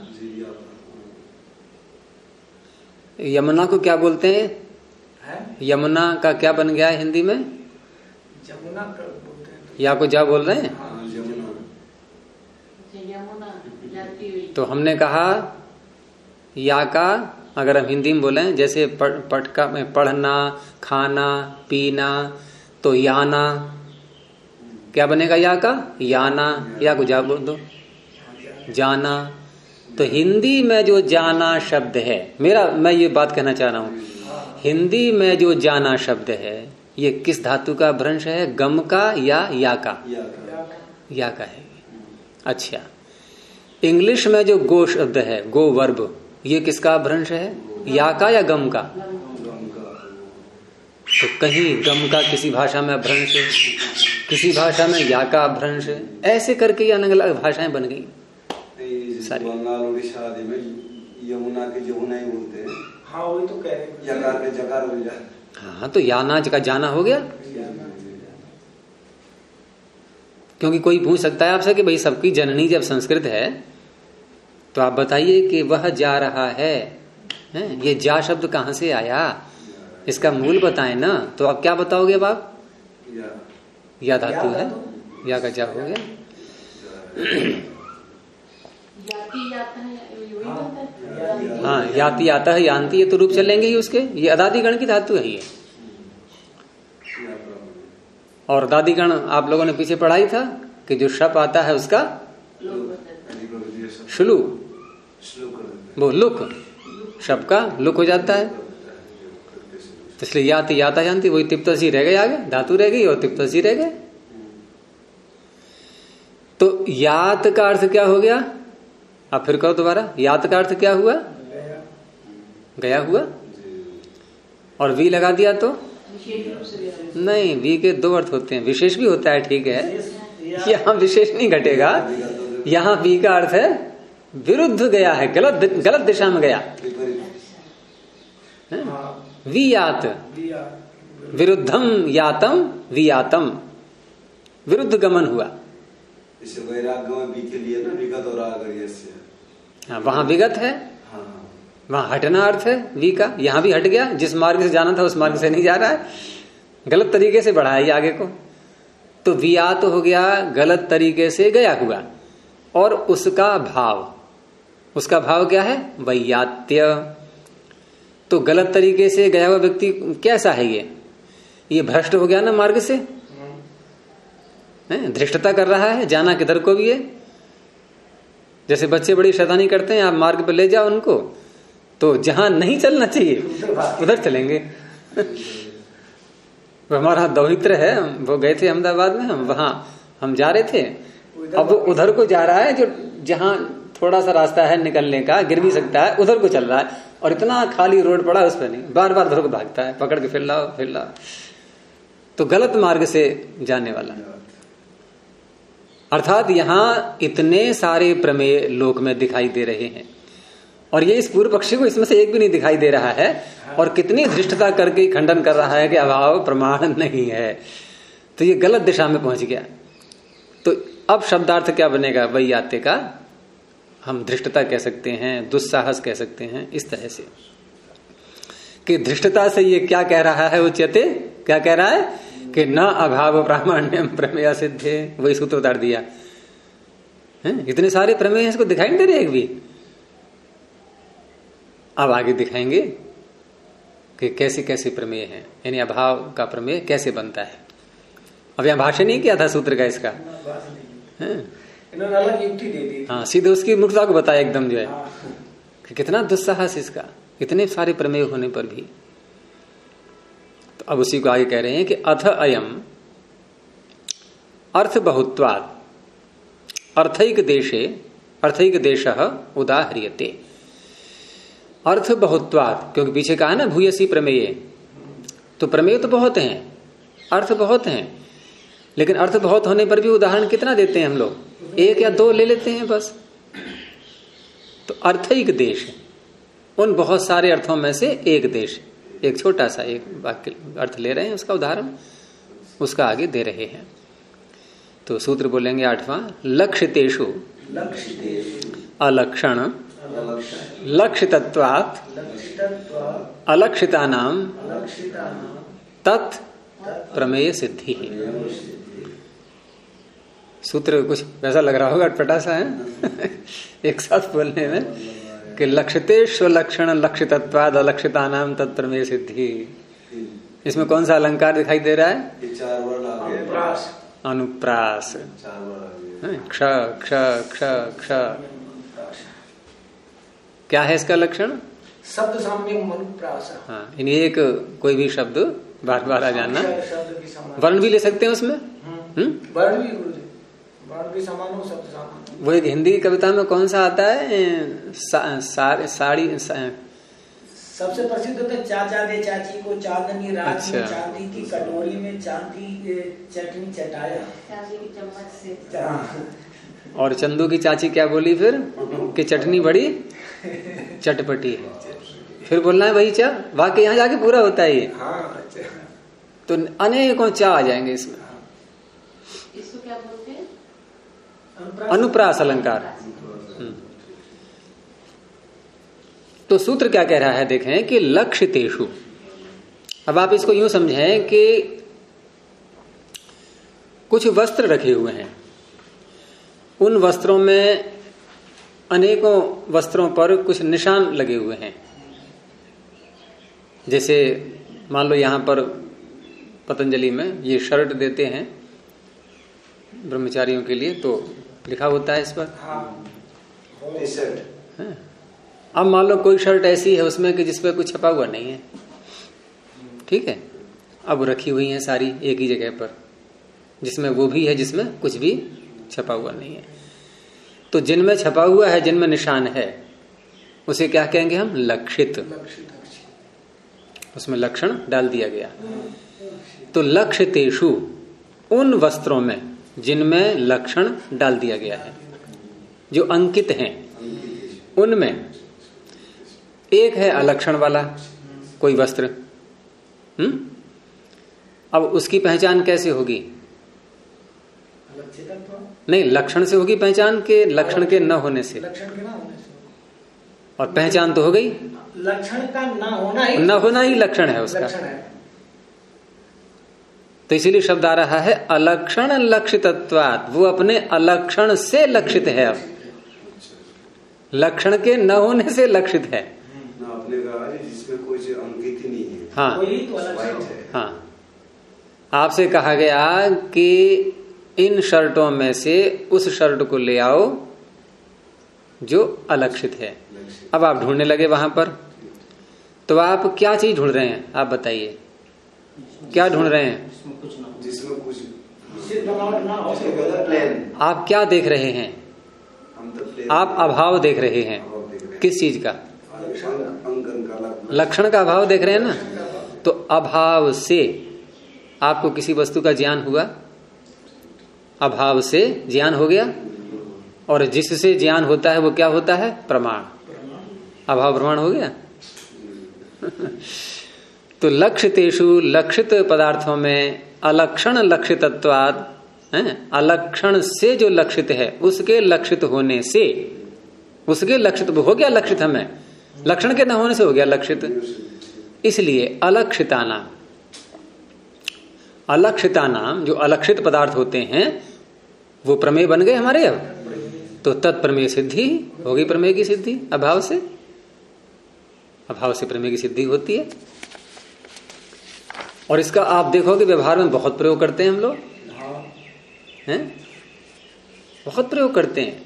यमुना को क्या बोलते हैं? यमुना का क्या बन गया है हिंदी में? यमुना बोलते हैं। या को जा बोल रहे हैं। तो हमने कहा या का अगर हम हिंदी में बोलें जैसे पटका में पढ़ना, खाना, पीना, तो याना क्या बनेगा? या का याना, या को जा बोल दो जाना। तो हिंदी में जो जाना शब्द है, मैं ये बात कहना चाह रहा हूं, हिंदी में जो जाना शब्द है ये किस धातु का भ्रंश है? गम का या का? या का है। अच्छा, इंग्लिश में जो गो शब्द है, गो वर्ब, ये किसका भ्रंश है? या का या गम का? तो कहीं गम का किसी भाषा में भ्रंश है, किसी भाषा में या का भ्रंश है, ऐसे करके अलग अलग भाषाएं बन गई सारी। बंगाल उड़ीसा आदि में यमुना के जमुना ही बोलते हैं। हाँ वही तो कह रहे हैं, यकार के जकार हो जाए। हाँ तो याना का जाना हो गया। क्योंकि कोई पूछ सकता है आपसे कि भाई सबकी जननी जब संस्कृत है तो आप बताइए कि वह जा रहा है, ये जा शब्द कहां से आया, इसका मूल बताएं ना। तो आप क्या बताओगे? अब आप या धातु है, या का जा हो गया। हाँ याति आता है, यान्ति, ये तो रूप चलेंगे ही उसके। ये अदादिगण की धातु है ये। और दादीगण आप लोगों ने पीछे पढ़ाई था कि जो शप आता है उसका श्लू, वो लुक, शप का लुक हो जाता है। तो इसलिए याति याता जानती, वही तिप्तसी रह गए, आगे धातु रह गई और तिप्तसी रह गए। तो यात का अर्थ क्या हो गया? आप फिर कहो दोबारा, यात का अर्थ क्या हुआ? गया हुआ। और वी लगा दिया तो नहीं, वी के दो अर्थ होते हैं, विशेष भी होता है, ठीक है, यहाँ विशेष नहीं घटेगा। यहाँ वी का अर्थ है विरुद्ध गया है, गलत दिशा में गया। वियात, विरुद्धम यातम वियातम, विरुद्ध गमन हुआ। इसे वैराग्य में वी के लिए ना विगत और आगर्य से। हाँ वहां विगत है, हाँ वहां हटना अर्थ है वी का। यहां भी हट गया, जिस मार्ग से जाना था उस मार्ग से नहीं जा रहा है, गलत तरीके से बढ़ा है आगे को। तो वियात हो गया, गलत तरीके से गया हुआ। और उसका भाव, उसका भाव क्या है? वैयात्य। तो गलत तरीके से गया हुआ व्यक्ति कैसा है? ये भ्रष्ट हो गया ना मार्ग से, धृष्टता कर रहा है, जाना किधर को भी है। जैसे बच्चे बड़ी शैतानी करते हैं, आप मार्ग पर ले जाओ उनको, तो जहां नहीं चलना चाहिए उधर चलेंगे। हमारा दौहित्र है, वो गए थे अहमदाबाद में, हम वहां हम जा रहे थे, अब वो उधर को जा रहा है जो जहां थोड़ा सा रास्ता है निकलने का, गिर भी सकता है, उधर को चल रहा है। और इतना खाली रोड पड़ा उस पर नहीं, बार बार उधर को भागता है, पकड़ के फिर लाओ। तो गलत मार्ग से जाने वाला। अर्थात यहां इतने सारे प्रमेय लोक में दिखाई दे रहे हैं, और ये इस पूर्व पक्षी को इसमें से एक भी नहीं दिखाई दे रहा है, और कितनी धृष्टता करके खंडन कर रहा है कि अभाव प्रमाण नहीं है। तो ये गलत दिशा में पहुंच गया। तो अब शब्दार्थ क्या बनेगा? वैयात्य का हम धृष्टता कह सकते हैं, दुस्साहस कह सकते हैं, इस तरह से कि धृष्टता से ये क्या कह रहा है? उच्यते क्या कह रहा है कि न अभाव प्रामाण्यम प्रमेय सिद्धे। वही सूत्र उतार दिया है। इतने सारे प्रमेय हैं, इसको दिखाई नहीं दे रहे एक भी। अब आगे दिखाएंगे कि कैसे कैसे प्रमेय हैं, यानी अभाव का प्रमेय कैसे बनता है। अब यहां भाष्य नहीं किया था सूत्र का इसका, इन्होंने अलग युक्ति दे दी। हाँ सीधे उसकी मूर्खता को बताया एकदम, जो है कि कितना दुस्साहस इसका, इतने सारे प्रमेय होने पर भी। तो अब उसी को आगे कह रहे हैं कि अथ अयम अर्थ बहुत्वात् अर्थैक देशे अर्थैक देशः उदाहरियते। अर्थ बहुत्वात्, क्योंकि पीछे कहा ना भूयसी प्रमेय, तो प्रमेय तो बहुत हैं, अर्थ बहुत हैं, लेकिन अर्थ बहुत होने पर भी उदाहरण कितना देते हैं हम लोग? एक या दो ले लेते हैं बस। तो अर्थैक देश, उन बहुत सारे अर्थों में से एक देश, एक छोटा सा एक वाक्य अर्थ ले रहे हैं, उसका उदाहरण उसका आगे दे रहे हैं। तो सूत्र बोलेंगे 8वां, लक्षितेषु अलक्षण लक्षितत्वात् अलक्षितानां तत् प्रमेय सिद्धि। सूत्र कुछ वैसा लग रहा होगा, अटपटा सा है एक साथ बोलने में, कि लक्षितेश लक्षण लक्षितत्वाद अलक्षितानाम तत्प्रमेय सिद्धि। इसमें कौन सा अलंकार दिखाई दे रहा है? ये 4 वर्ड आ गए। अनुप्रास। अनुप्रास। 4 वर्ड आ गए। क्ष क्ष क्ष क्ष क्या है इसका लक्षण? शब्द साम्यम अनुप्रास। हाँ, इन एक कोई भी शब्द बार बार आ जाना। शब्द की समान। वर्ण भी ले सकते हैं उसमें। वर्ण भी समान हो, शब्द समान। वो एक हिंदी की कविता में कौन सा आता है? साड़ी सबसे प्रसिद्ध होता है चाचा दे चाची को चांदनी रात अच्छा। में चांदी की कटोरी में चांदी चटनी चटाया। चांदी की चम्मच से। और चंदू की चाची क्या बोली फिर? कि चटनी बड़ी चटपटी है। फिर बोलना है वही चा। वाकई यहाँ जाके पूरा होता है ये। हाँ, अच्छा। तो अनेकों चा आ जाएंगे इसमें। इसको क्या बोलते हैं? अनुप्रास अलंकार। तो सूत्र क्या कह रहा है देखें कि लक्षितेषु। अब आप इसको यूं समझें कि कुछ वस्त्र रखे हुए हैं, उन वस्त्रों में अनेकों वस्त्रों पर कुछ निशान लगे हुए हैं। जैसे मान लो यहां पर पतंजलि में ये शर्ट देते हैं ब्रह्मचारियों के लिए, तो लिखा होता है इस पर। टी-शर्ट। अब मान लो कोई शर्ट ऐसी है उसमें कि जिसपे कुछ छपा हुआ नहीं है, ठीक है। अब रखी हुई है सारी एक ही जगह पर, जिसमें वो भी है जिसमें कुछ भी छपा हुआ नहीं है। तो जिनमें छपा हुआ है, जिनमें निशान है, उसे क्या कहेंगे हम? लक्षित। उसमें लक्षण डाल दिया गया। तो लक्षितेषु, उन वस्त्रों में जिनमें लक्षण डाल दिया गया है, जो अंकित हैं, उनमें एक है अलक्षण वाला कोई वस्त्र। अब उसकी पहचान कैसे होगी? नहीं, लक्षण से होगी पहचान के लक्षण के न होने से। लक्षण के ना होने से। और पहचान तो हो गई। लक्षण का न होना ही लक्षण है उसका। लक्षण है। तो इसीलिए शब्द आ रहा है अलक्षण लक्षितत्वात्। वो अपने अलक्षण से लक्षित है। अब लक्षण के न होने से लक्षित है। ना आपने कहा जिसमें कोई अंकित ही नहीं है। हाँ, वही तो अलक्षण है। हाँ, आपसे कहा गया कि इन शर्टों में से उस शर्ट को ले आओ जो अलक्षित है। अब आप ढूंढने लगे वहां पर, तो आप क्या चीज ढूंढ रहे हैं? आप बताइए, क्या ढूंढ रहे हैं? जिसमें कुछ बनावट ना हो। प्लेन। आप क्या देख रहे हैं? हम तो प्लेन। आप अभाव देख रहे हैं। किस चीज का? अंकन का लक्षण का अभाव देख रहे हैं ना। तो अभाव से आपको किसी वस्तु का ज्ञान हुआ, अभाव से ज्ञान हो गया। और जिससे ज्ञान होता है वो क्या होता है? प्रमाण। अभाव प्रमाण हो गया। तो लक्षितेषु, लक्षित पदार्थों में अलक्षण लक्षितत्वात्, अलक्षण से जो लक्षित है उसके लक्षित होने से, उसके लक्षित हो गया लक्षित, हमें लक्षण के न होने से हो गया लक्षित। इसलिए अलक्षितानाम, अलक्षितानाम जो अलक्षित पदार्थ होते हैं वो प्रमेय बन गए हमारे। अब तो तत्प्रमेय सिद्धि होगी, प्रमेय की सिद्धि। अभाव से, अभाव से प्रमेय की सिद्धि होती है। और इसका आप देखोगे व्यवहार में बहुत प्रयोग करते हैं हम लोग, हैं? बहुत प्रयोग करते हैं।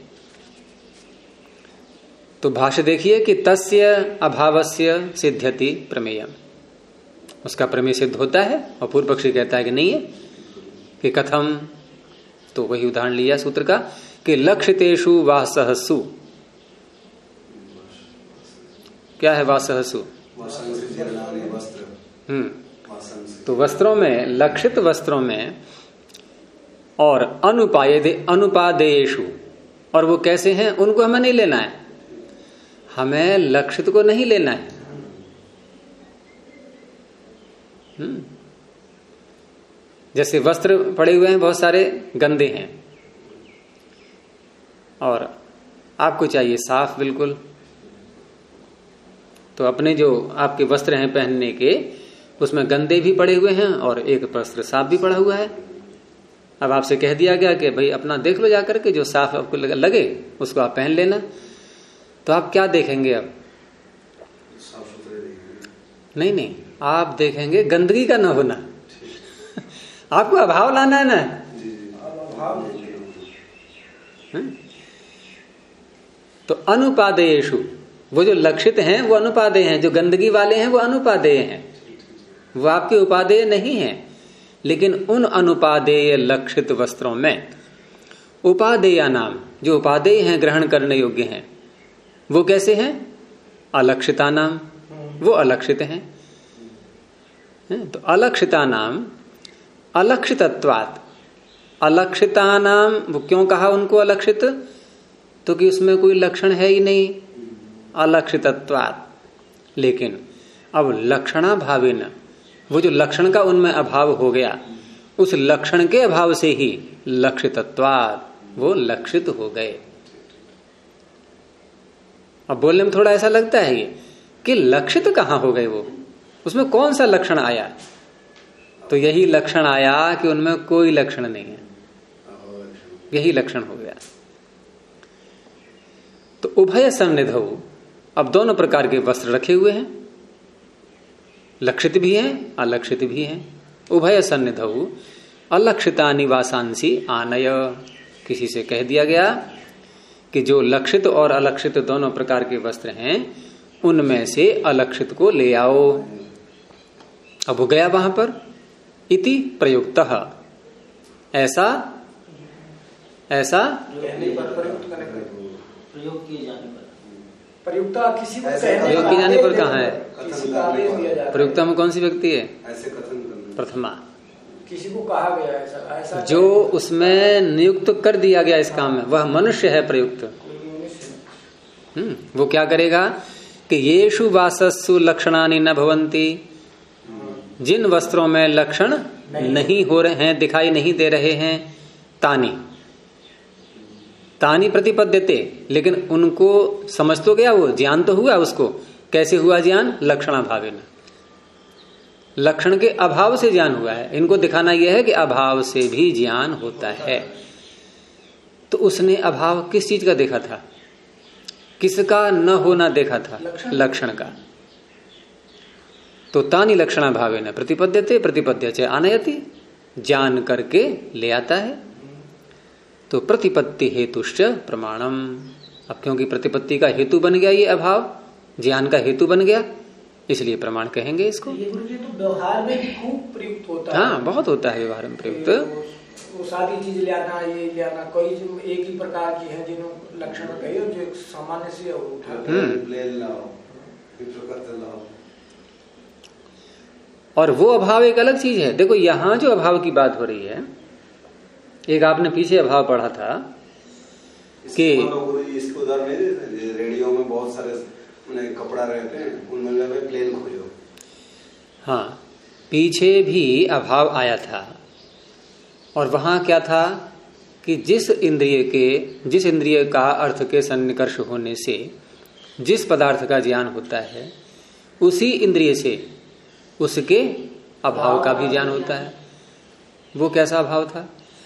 तो भाष्य देखिए कि तस्य अभावस्य सिद्ध्यति प्रमेयम, उसका प्रमेय सिद्ध होता है। और पूर्व पक्षी कहता है कि नहीं है, कि कथम। तो वही उदाहरण लिया सूत्र का कि लक्षितेषु वासहसु। क्या है वासहसु? तो वस्त्रों में, लक्षित वस्त्रों में, और अनुपादेयेषु, और वो कैसे हैं उनको हमें नहीं लेना है, हमें लक्षित को नहीं लेना है। जैसे वस्त्र पड़े हुए हैं बहुत सारे, गंदे हैं, और आपको चाहिए साफ बिल्कुल। तो अपने जो आपके वस्त्र हैं पहनने के, उसमें गंदे भी पड़े हुए हैं और एक वस्त्र साफ भी पड़ा हुआ है। अब आपसे कह दिया गया कि भाई अपना देख लो जाकर के, जो साफ आपको लगे उसको आप पहन लेना। तो आप क्या देखेंगे अब? साफ सुथरे देखेंगे। नहीं, आप देखेंगे गंदगी का न होना। आपको अभाव लाना है ना। तो अनुपादेयेषु, वो जो लक्षित हैं वो अनुपादेय हैं, जो गंदगी वाले हैं वो अनुपादेय हैं, वो आपके उपादेय नहीं है। लेकिन उन अनुपादेय लक्षित वस्त्रों में उपादेया नाम, जो उपादेय हैं, ग्रहण करने योग्य हैं, वो कैसे हैं? अलक्षिता नाम, वो अलक्षित हैं। तो अलक्षिता नाम अलक्षितत्वात्, अलक्षिता नाम, वो क्यों कहा उनको अलक्षित? तो कि उसमें कोई लक्षण है ही नहीं, अलक्षितत्वात्। लेकिन अब लक्षणा भावेन, वो जो लक्षण का उनमें अभाव हो गया, उस लक्षण के अभाव से ही लक्षितत्वात्, वो लक्षित हो गए। अब बोलने में थोड़ा ऐसा लगता है ये कि लक्षित कहां हो गए, वो उसमें कौन सा लक्षण आया? तो यही लक्षण आया कि उनमें कोई लक्षण नहीं है, यही लक्षण हो गया। तो उभय सन्निधौ, अब दोनों प्रकार के वस्त्र रखे हुए हैं, लक्षित भी हैं अलक्षित भी हैं। उभय सन्निधौ अलक्षिता निवासांसी आनय, किसी से कह दिया गया कि जो लक्षित और अलक्षित दोनों प्रकार के वस्त्र हैं, उनमें से अलक्षित को ले आओ। अब वो गया वहां पर, इति प्रयुक्तः, ऐसा प्रयोग किए जाने पर, प्रयुक्ता किसी को प्रयोग किए जाने पर कहाँ है? किसी का आदेश दिया जाता है। प्रयुक्ता में कौन सी व्यक्ति है? ऐसे कथन करना, प्रथमा, किसी को कहा गया ऐसा जो उसमें नियुक्त कर दिया गया इस काम में, वह मनुष्य है प्रयुक्त। वो क्या करेगा कि येषु वासस्सु लक्षणानि न भवन्ति, जिन वस्त्रों में लक्षण नहीं हो रहे हैं, दिखाई नहीं दे रहे हैं, तानी तानी प्रतिपद्यते, लेकिन उनको समझ तो गया, वो ज्ञान तो हुआ उसको। कैसे हुआ ज्ञान? लक्षणाभावेन, लक्षण के अभाव से ज्ञान हुआ है। इनको दिखाना यह है कि अभाव से भी ज्ञान होता है। तो उसने अभाव किस चीज का देखा था? किसका न होना देखा था? लक्षण का। तो तानी लक्षणाभावेन प्रतिपद्यते, प्रतिपद्यते आनयति, जान करके ले आता है। तो प्रतिपत्ति हेतुश्च प्रमाणम, अब क्योंकि प्रतिपत्ति का हेतु बन गया ये अभाव, ज्ञान का हेतु बन गया, इसलिए प्रमाण कहेंगे इसको। ये गुरुजी तो व्यवहार में भी खूब प्रयुक्त होता है। हाँ, बहुत होता है व्यवहार में प्रयुक्त। वो सारी चीज ले आना, ये ले आना, कोई एक ही प्रकार की है जिन्होंने लक्षण कहे, जो सामान्य से उठाते, प्लेन लाओ, विप्रकृत लाओ। और वो अभाव एक अलग चीज है। देखो यहां जो अभाव की बात हो रही है, एक आपने पीछे अभाव पढ़ा था कि इसके उदाहरण रेडियो में बहुत सारे कपड़ा रहते हैं, उनमें प्लेन खोजो। हाँ, पीछे भी अभाव आया था, और वहां क्या था कि जिस इंद्रिय का अर्थ के सन्निकर्ष होने से जिस पदार्थ का ज्ञान होता है, उसी इंद्रिय से उसके अभाव का भी ज्ञान होता है। वो कैसा अभाव था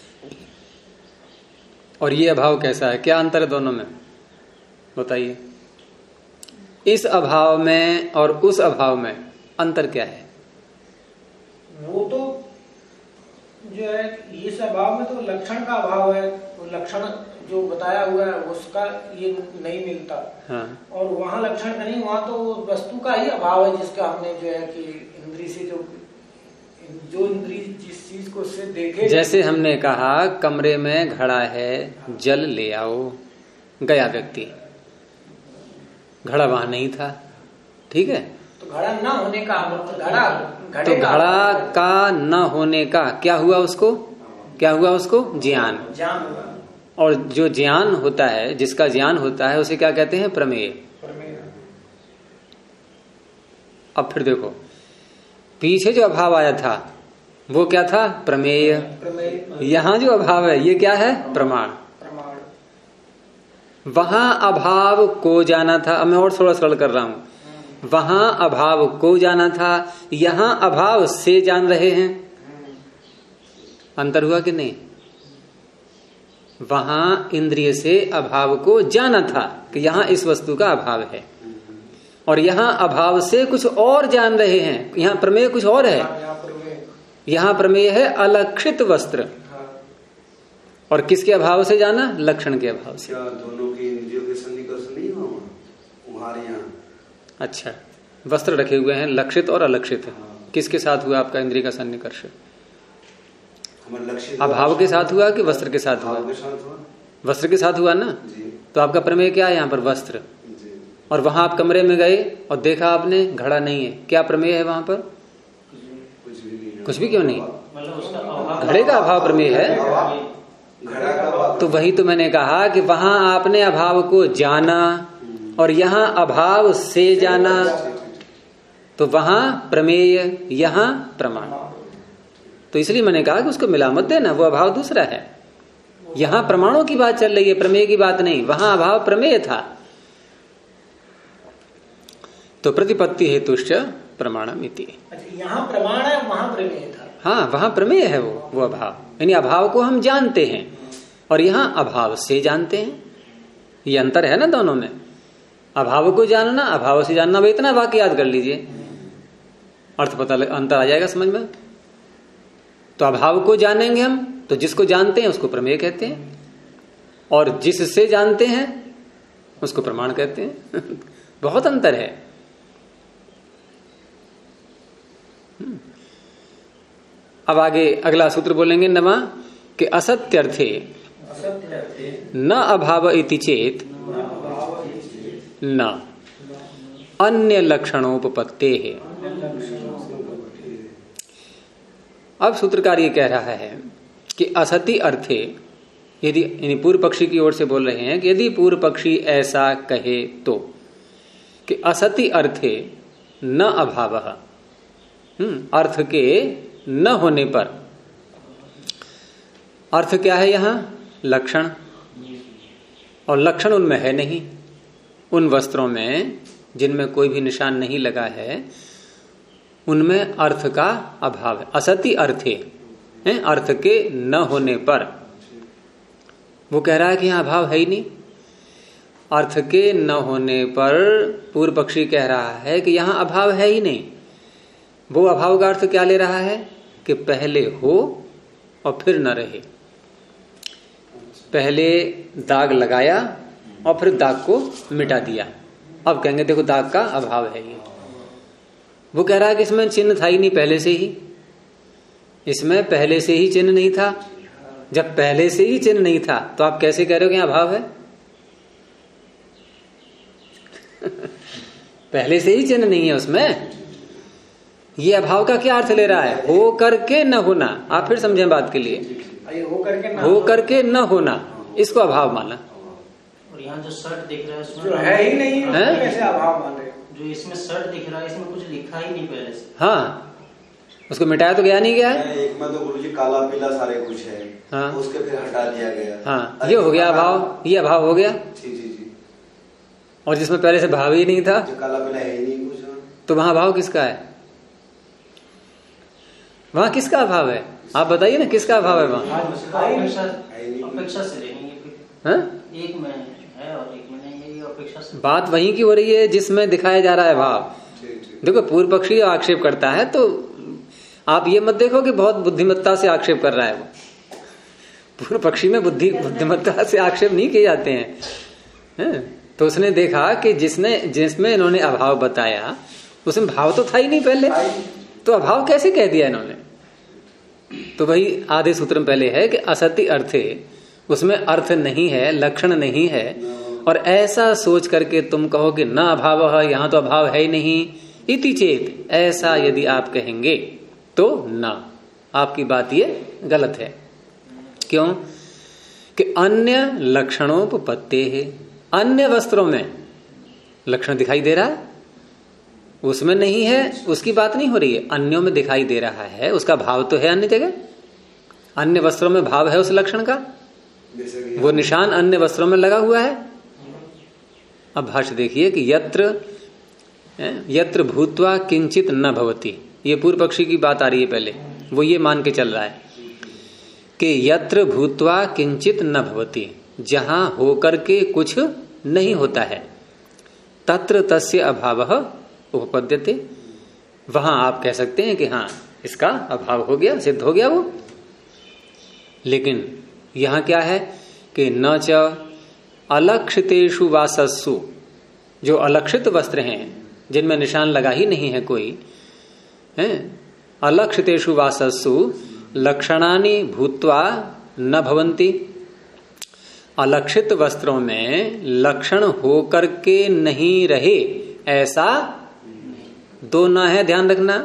और ये अभाव कैसा है? क्या अंतर है दोनों में, बताइए। इस अभाव में और उस अभाव में अंतर क्या है? वो तो जो है, इस अभाव में तो लक्षण का अभाव है, वो लक्षण जो बताया हुआ है उसका ये नहीं मिलता। हाँ। और वहाँ लक्षण का नहीं, वहाँ तो वस्तु का ही अभाव है, जिसका हमने जो है कि इंद्री से जो इंद्री जिस चीज को उससे देखे। जैसे हमने कहा कमरे में घड़ा है, जल ले आओ, गया व्यक्ति, घड़ा वहां नहीं था, ठीक है, तो घड़ा न होने का, तो घड़ा का न होने का क्या हुआ उसको? क्या हुआ उसको? ज्ञान हुआ। और जो ज्ञान होता है, जिसका ज्ञान होता है, उसे क्या कहते हैं? प्रमेय। अब फिर देखो, पीछे जो अभाव आया था वो क्या था? प्रमेय। यहां जो अभाव है ये क्या है? प्रमाण। वहां अभाव को जाना था, अब मैं और थोड़ा सरल कर रहा हूं, वहां अभाव को जाना था, यहां अभाव से जान रहे हैं। अंतर हुआ कि नहीं? वहां इंद्रिय से अभाव को जाना था कि यहां इस वस्तु का अभाव है, और यहां अभाव से कुछ और जान रहे हैं। यहां प्रमेय कुछ और है, यहां प्रमेय है अलक्षित वस्त्र, और किसके अभाव से जाना? लक्षण के अभाव से। क्या दोनों की इंद्रियों के सन्निकर्ष नहीं हुआ तुम्हारे यहाँ? अच्छा, वस्त्र रखे हुए हैं लक्षित और अलक्षित। किसके साथ हुआ आपका इंद्रिय का सन्निकर्ष? अभाव के साथ हुआ कि वस्त्र के साथ हुआ? वस्त्र के साथ हुआ ना जी। तो आपका प्रमेय क्या है यहाँ पर? वस्त्र जी। और वहां आप कमरे में गए और देखा आपने घड़ा नहीं है, क्या प्रमेय है वहां पर? कुछ भी क्यों नहीं? घड़े का अभाव प्रमेय है। तो वही तो मैंने कहा कि वहां आपने अभाव को जाना और यहां अभाव से जाना, तो वहां प्रमेय यहां प्रमाण। तो इसलिए मैंने कहा कि उसको मिला मत देना, वो अभाव दूसरा है। यहां प्रमाणों की बात चल रही है, प्रमेय की बात नहीं। वहां अभाव प्रमेय था। तो प्रतिपत्ति हेतुश्च प्रमाणमिति। अच्छा, यहाँ प्रमाण है, वहां प्रमेय था। हाँ, वहां प्रमेय है वो अभाव, यानी अभाव को हम जानते हैं और यहां अभाव से जानते हैं। ये अंतर है ना दोनों में। अभाव को जानना, अभाव से जानना। भाई इतना वाक्य याद कर लीजिए, अर्थ पता अंतर आ जाएगा समझ में। तो अभाव को जानेंगे हम, तो जिसको जानते हैं उसको प्रमेय कहते हैं, और जिससे जानते हैं उसको प्रमाण कहते हैं। बहुत अंतर है। अब आगे अगला सूत्र बोलेंगे नमा कि असत्यर्थे न अभाव इति चेत न अन्य लक्षणोपपत्ते है। अब सूत्रकार ये कह रहा है कि असति अर्थे, यदि पूर्व पक्षी की ओर से बोल रहे हैं कि यदि पूर्व पक्षी ऐसा कहे तो कि असति अर्थे न अभाव, अर्थ के न होने पर। अर्थ क्या है यहां? लक्षण, और लक्षण उनमें है नहीं। उन वस्त्रों में जिनमें कोई भी निशान नहीं लगा है उनमें अर्थ का अभाव है। असति अर्थे, अर्थ के न होने पर। वो कह रहा है कि यहां अभाव है ही नहीं। अर्थ के न होने पर पूर्व पक्षी कह रहा है कि यहां अभाव है ही नहीं। वो अभाव का अर्थ क्या ले रहा है कि पहले हो और फिर न रहे। पहले दाग लगाया और फिर दाग को मिटा दिया, अब कहेंगे देखो दाग का अभाव है ये। वो कह रहा है कि इसमें चिन्ह था ही नहीं पहले से ही, इसमें पहले से ही चिन्ह नहीं था। जब पहले से ही चिन्ह नहीं था तो आप कैसे कह रहे हो कि अभाव है? पहले से ही चिन्ह नहीं है उसमें। ये अभाव का क्या अर्थ ले रहा है? हो करके न होना। आप फिर समझें बात के लिए। हो करके न होना, इसको अभाव माना। और यहाँ जो शर्ट दिख रहा है उसमें जो है ही नहीं है, कैसे अभाव मान रहे? जो इसमें शर्ट दिख रहा है इसमें कुछ लिखा ही नहीं पहले से। हाँ, उसको मिटाया तो गया नहीं गया है। एक में तो गुरुजी काला पीला सारे कुछ है। हाँ, उसके फिर हटा दिया गया। हाँ, ये हो गया अभाव, ये अभाव हो गया। जी। और जिसमें पहले से भाव ही नहीं था, जो काला पीला है ही नहीं कुछ, तो वहां भाव किसका है? वहां किसका अभाव है? आप बताइए ना, किसका अभाव है वहां? अपेक्षा से लेंगे। एक में है और एक में नहीं है, ये अपेक्षा से। बात वहीं की हो रही है जिसमें दिखाया जा रहा है भाव। देखो पूर्व पक्षी आक्षेप करता है तो आप ये मत देखो कि बहुत बुद्धिमत्ता से आक्षेप कर रहा है वो। पूर्व पक्षी में बुद्धिमत्ता से आक्षेप नहीं किए जाते हैं। तो उसने देखा कि जिसमें इन्होंने अभाव बताया उसमें भाव तो था ही नहीं पहले, तो अभाव कैसे कह दिया इन्होंने? तो वही आधे सूत्र में पहले है कि असति अर्थे, उसमें अर्थ नहीं है, लक्षण नहीं है, और ऐसा सोच करके तुम कहो कि न अभाव है, यहां तो अभाव है ही नहीं। इति चेत, ऐसा यदि आप कहेंगे तो न, आपकी बात ये गलत है। क्यों? कि अन्य लक्षणोपपत्ते है। अन्य वस्त्रों में लक्षण दिखाई दे रहा है, उसमें नहीं है, उसकी बात नहीं हो रही है। अन्यों में दिखाई दे रहा है, उसका भाव तो है अन्य जगह। अन्य वस्त्रों में भाव है उस लक्षण का, वो निशान अन्य वस्त्रों में लगा हुआ है। अब भाष्य देखिए कि यत्र भूत्वा किंचित न भवति, ये पूर्व पक्षी की बात आ रही है। पहले वो ये मान के चल रहा है कि यत्र भूत्वा किंचित न भवति, जहां होकर के कुछ नहीं होता है, तत्र तस्य अभावः उपपद्यते, वहां आप कह सकते हैं कि हाँ इसका अभाव हो गया, सिद्ध हो गया वो। लेकिन यहां क्या है कि न च अलक्षितेषु वासस्सु, जो अलक्षित वस्त्र हैं जिनमें निशान लगा ही नहीं है कोई, है अलक्षितेषु वासस्सु लक्षणानि भूत्वा न भवन्ति, अलक्षित वस्त्रों में लक्षण होकर के नहीं रहे ऐसा दो न है, ध्यान रखना।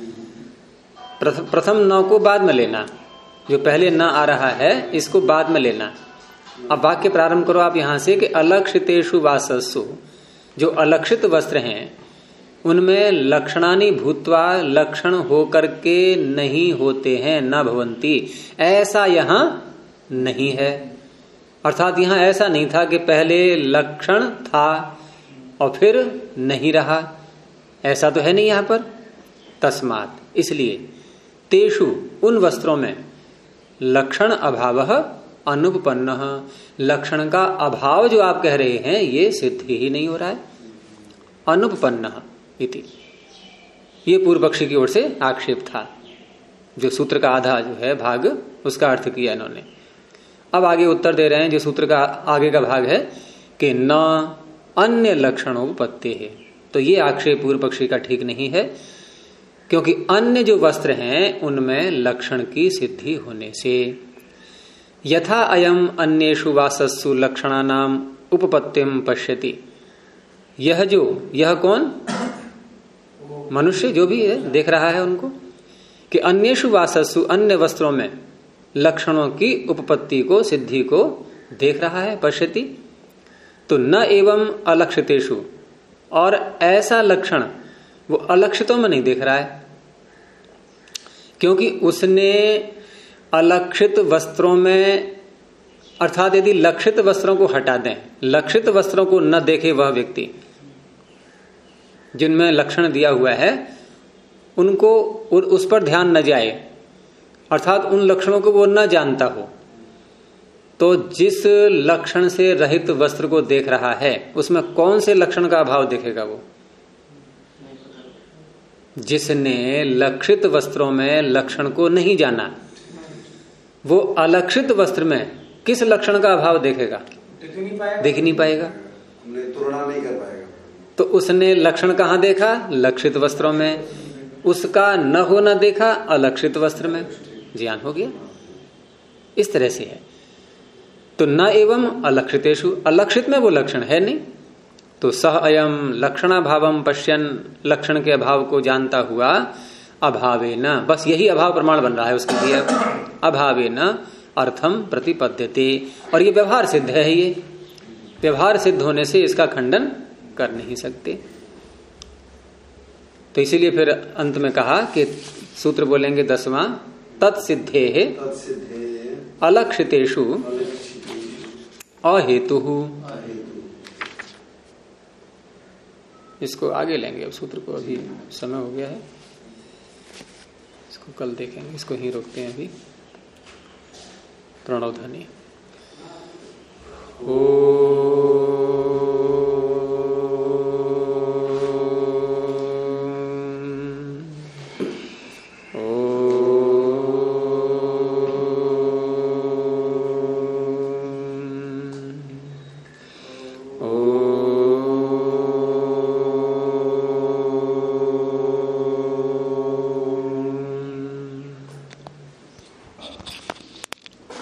प्रथम न को बाद में लेना, जो पहले न आ रहा है इसको बाद में लेना। अब वाक्य प्रारंभ करो आप यहां से कि अलक्षितेषु वासस्सु, जो अलक्षित वस्त्र हैं उनमें लक्षणानि भूत्वा, लक्षण होकर के नहीं होते हैं, न भवंती, ऐसा यहां नहीं है। अर्थात यहां ऐसा नहीं था कि पहले लक्षण था और फिर नहीं रहा, ऐसा तो है नहीं यहां पर। तस्मात्, इसलिए तेषु, उन वस्त्रों में लक्षण अभावः अनुपपन्नः, लक्षण का अभाव जो आप कह रहे हैं ये सिद्ध ही नहीं हो रहा है। अनुपपन्नः इति, ये पूर्व पक्षी की ओर से आक्षेप था। जो सूत्र का आधा जो है भाग, उसका अर्थ किया इन्होंने। अब आगे उत्तर दे रहे हैं, जो सूत्र का आगे का भाग है कि न अन्य लक्षणोपपत्ति है। तो ये आक्षेप पूर्व पक्षी का ठीक नहीं है, क्योंकि अन्य जो वस्त्र हैं उनमें लक्षण की सिद्धि होने से, यथा अयम अन्येषु वासस्सु लक्षणानाम उपपत्तिम पश्यति, यह कौन, मनुष्य जो भी है देख रहा है उनको, कि अन्येषु वासस्सु, अन्य वस्त्रों में लक्षणों की उपपत्ति को, सिद्धि को देख रहा है, पश्यति। तो न एवं अलक्षितेषु, और ऐसा लक्षण वो अलक्षितों में नहीं देख रहा है, क्योंकि उसने अलक्षित वस्त्रों में, अर्थात यदि लक्षित वस्त्रों को हटा दें, लक्षित वस्त्रों को न देखे वह व्यक्ति, जिनमें लक्षण दिया हुआ है उनको, उस पर ध्यान न जाए, अर्थात उन लक्षणों को वो न जानता हो, तो जिस लक्षण से रहित वस्त्र को देख रहा है उसमें कौन से लक्षण का अभाव देखेगा वो? जिसने लक्षित वस्त्रों में लक्षण को नहीं जाना, वो अलक्षित वस्त्र में किस लक्षण का अभाव देखेगा? देख नहीं पाएगा, तुलना नहीं कर पाएगा। तो उसने लक्षण कहां देखा? लक्षित वस्त्रों में। उसका न होना देखा अलक्षित वस्त्र में, ज्ञान हो गया। इस तरह से है। तो न एवं अलक्षितेषु, अलक्षित में वो लक्षण है नहीं, तो सह अयम लक्षणाभावम पश्यन, लक्षण के अभाव को जानता हुआ, अभावेन, बस यही अभाव प्रमाण बन रहा है उसके लिए, अभावेन अर्थम प्रतिपद्यते। और ये व्यवहार सिद्ध है, ये व्यवहार सिद्ध होने से इसका खंडन कर नहीं सकते। तो इसीलिए फिर अंत में कहा कि सूत्र बोलेंगे 10वां, तत्सिद्धे अलक्षितेषु अहेतु। इसको आगे लेंगे, अब सूत्र को, अभी समय हो गया है, इसको कल देखेंगे, इसको ही रोकते हैं अभी। प्रणव ध्वनि। ओ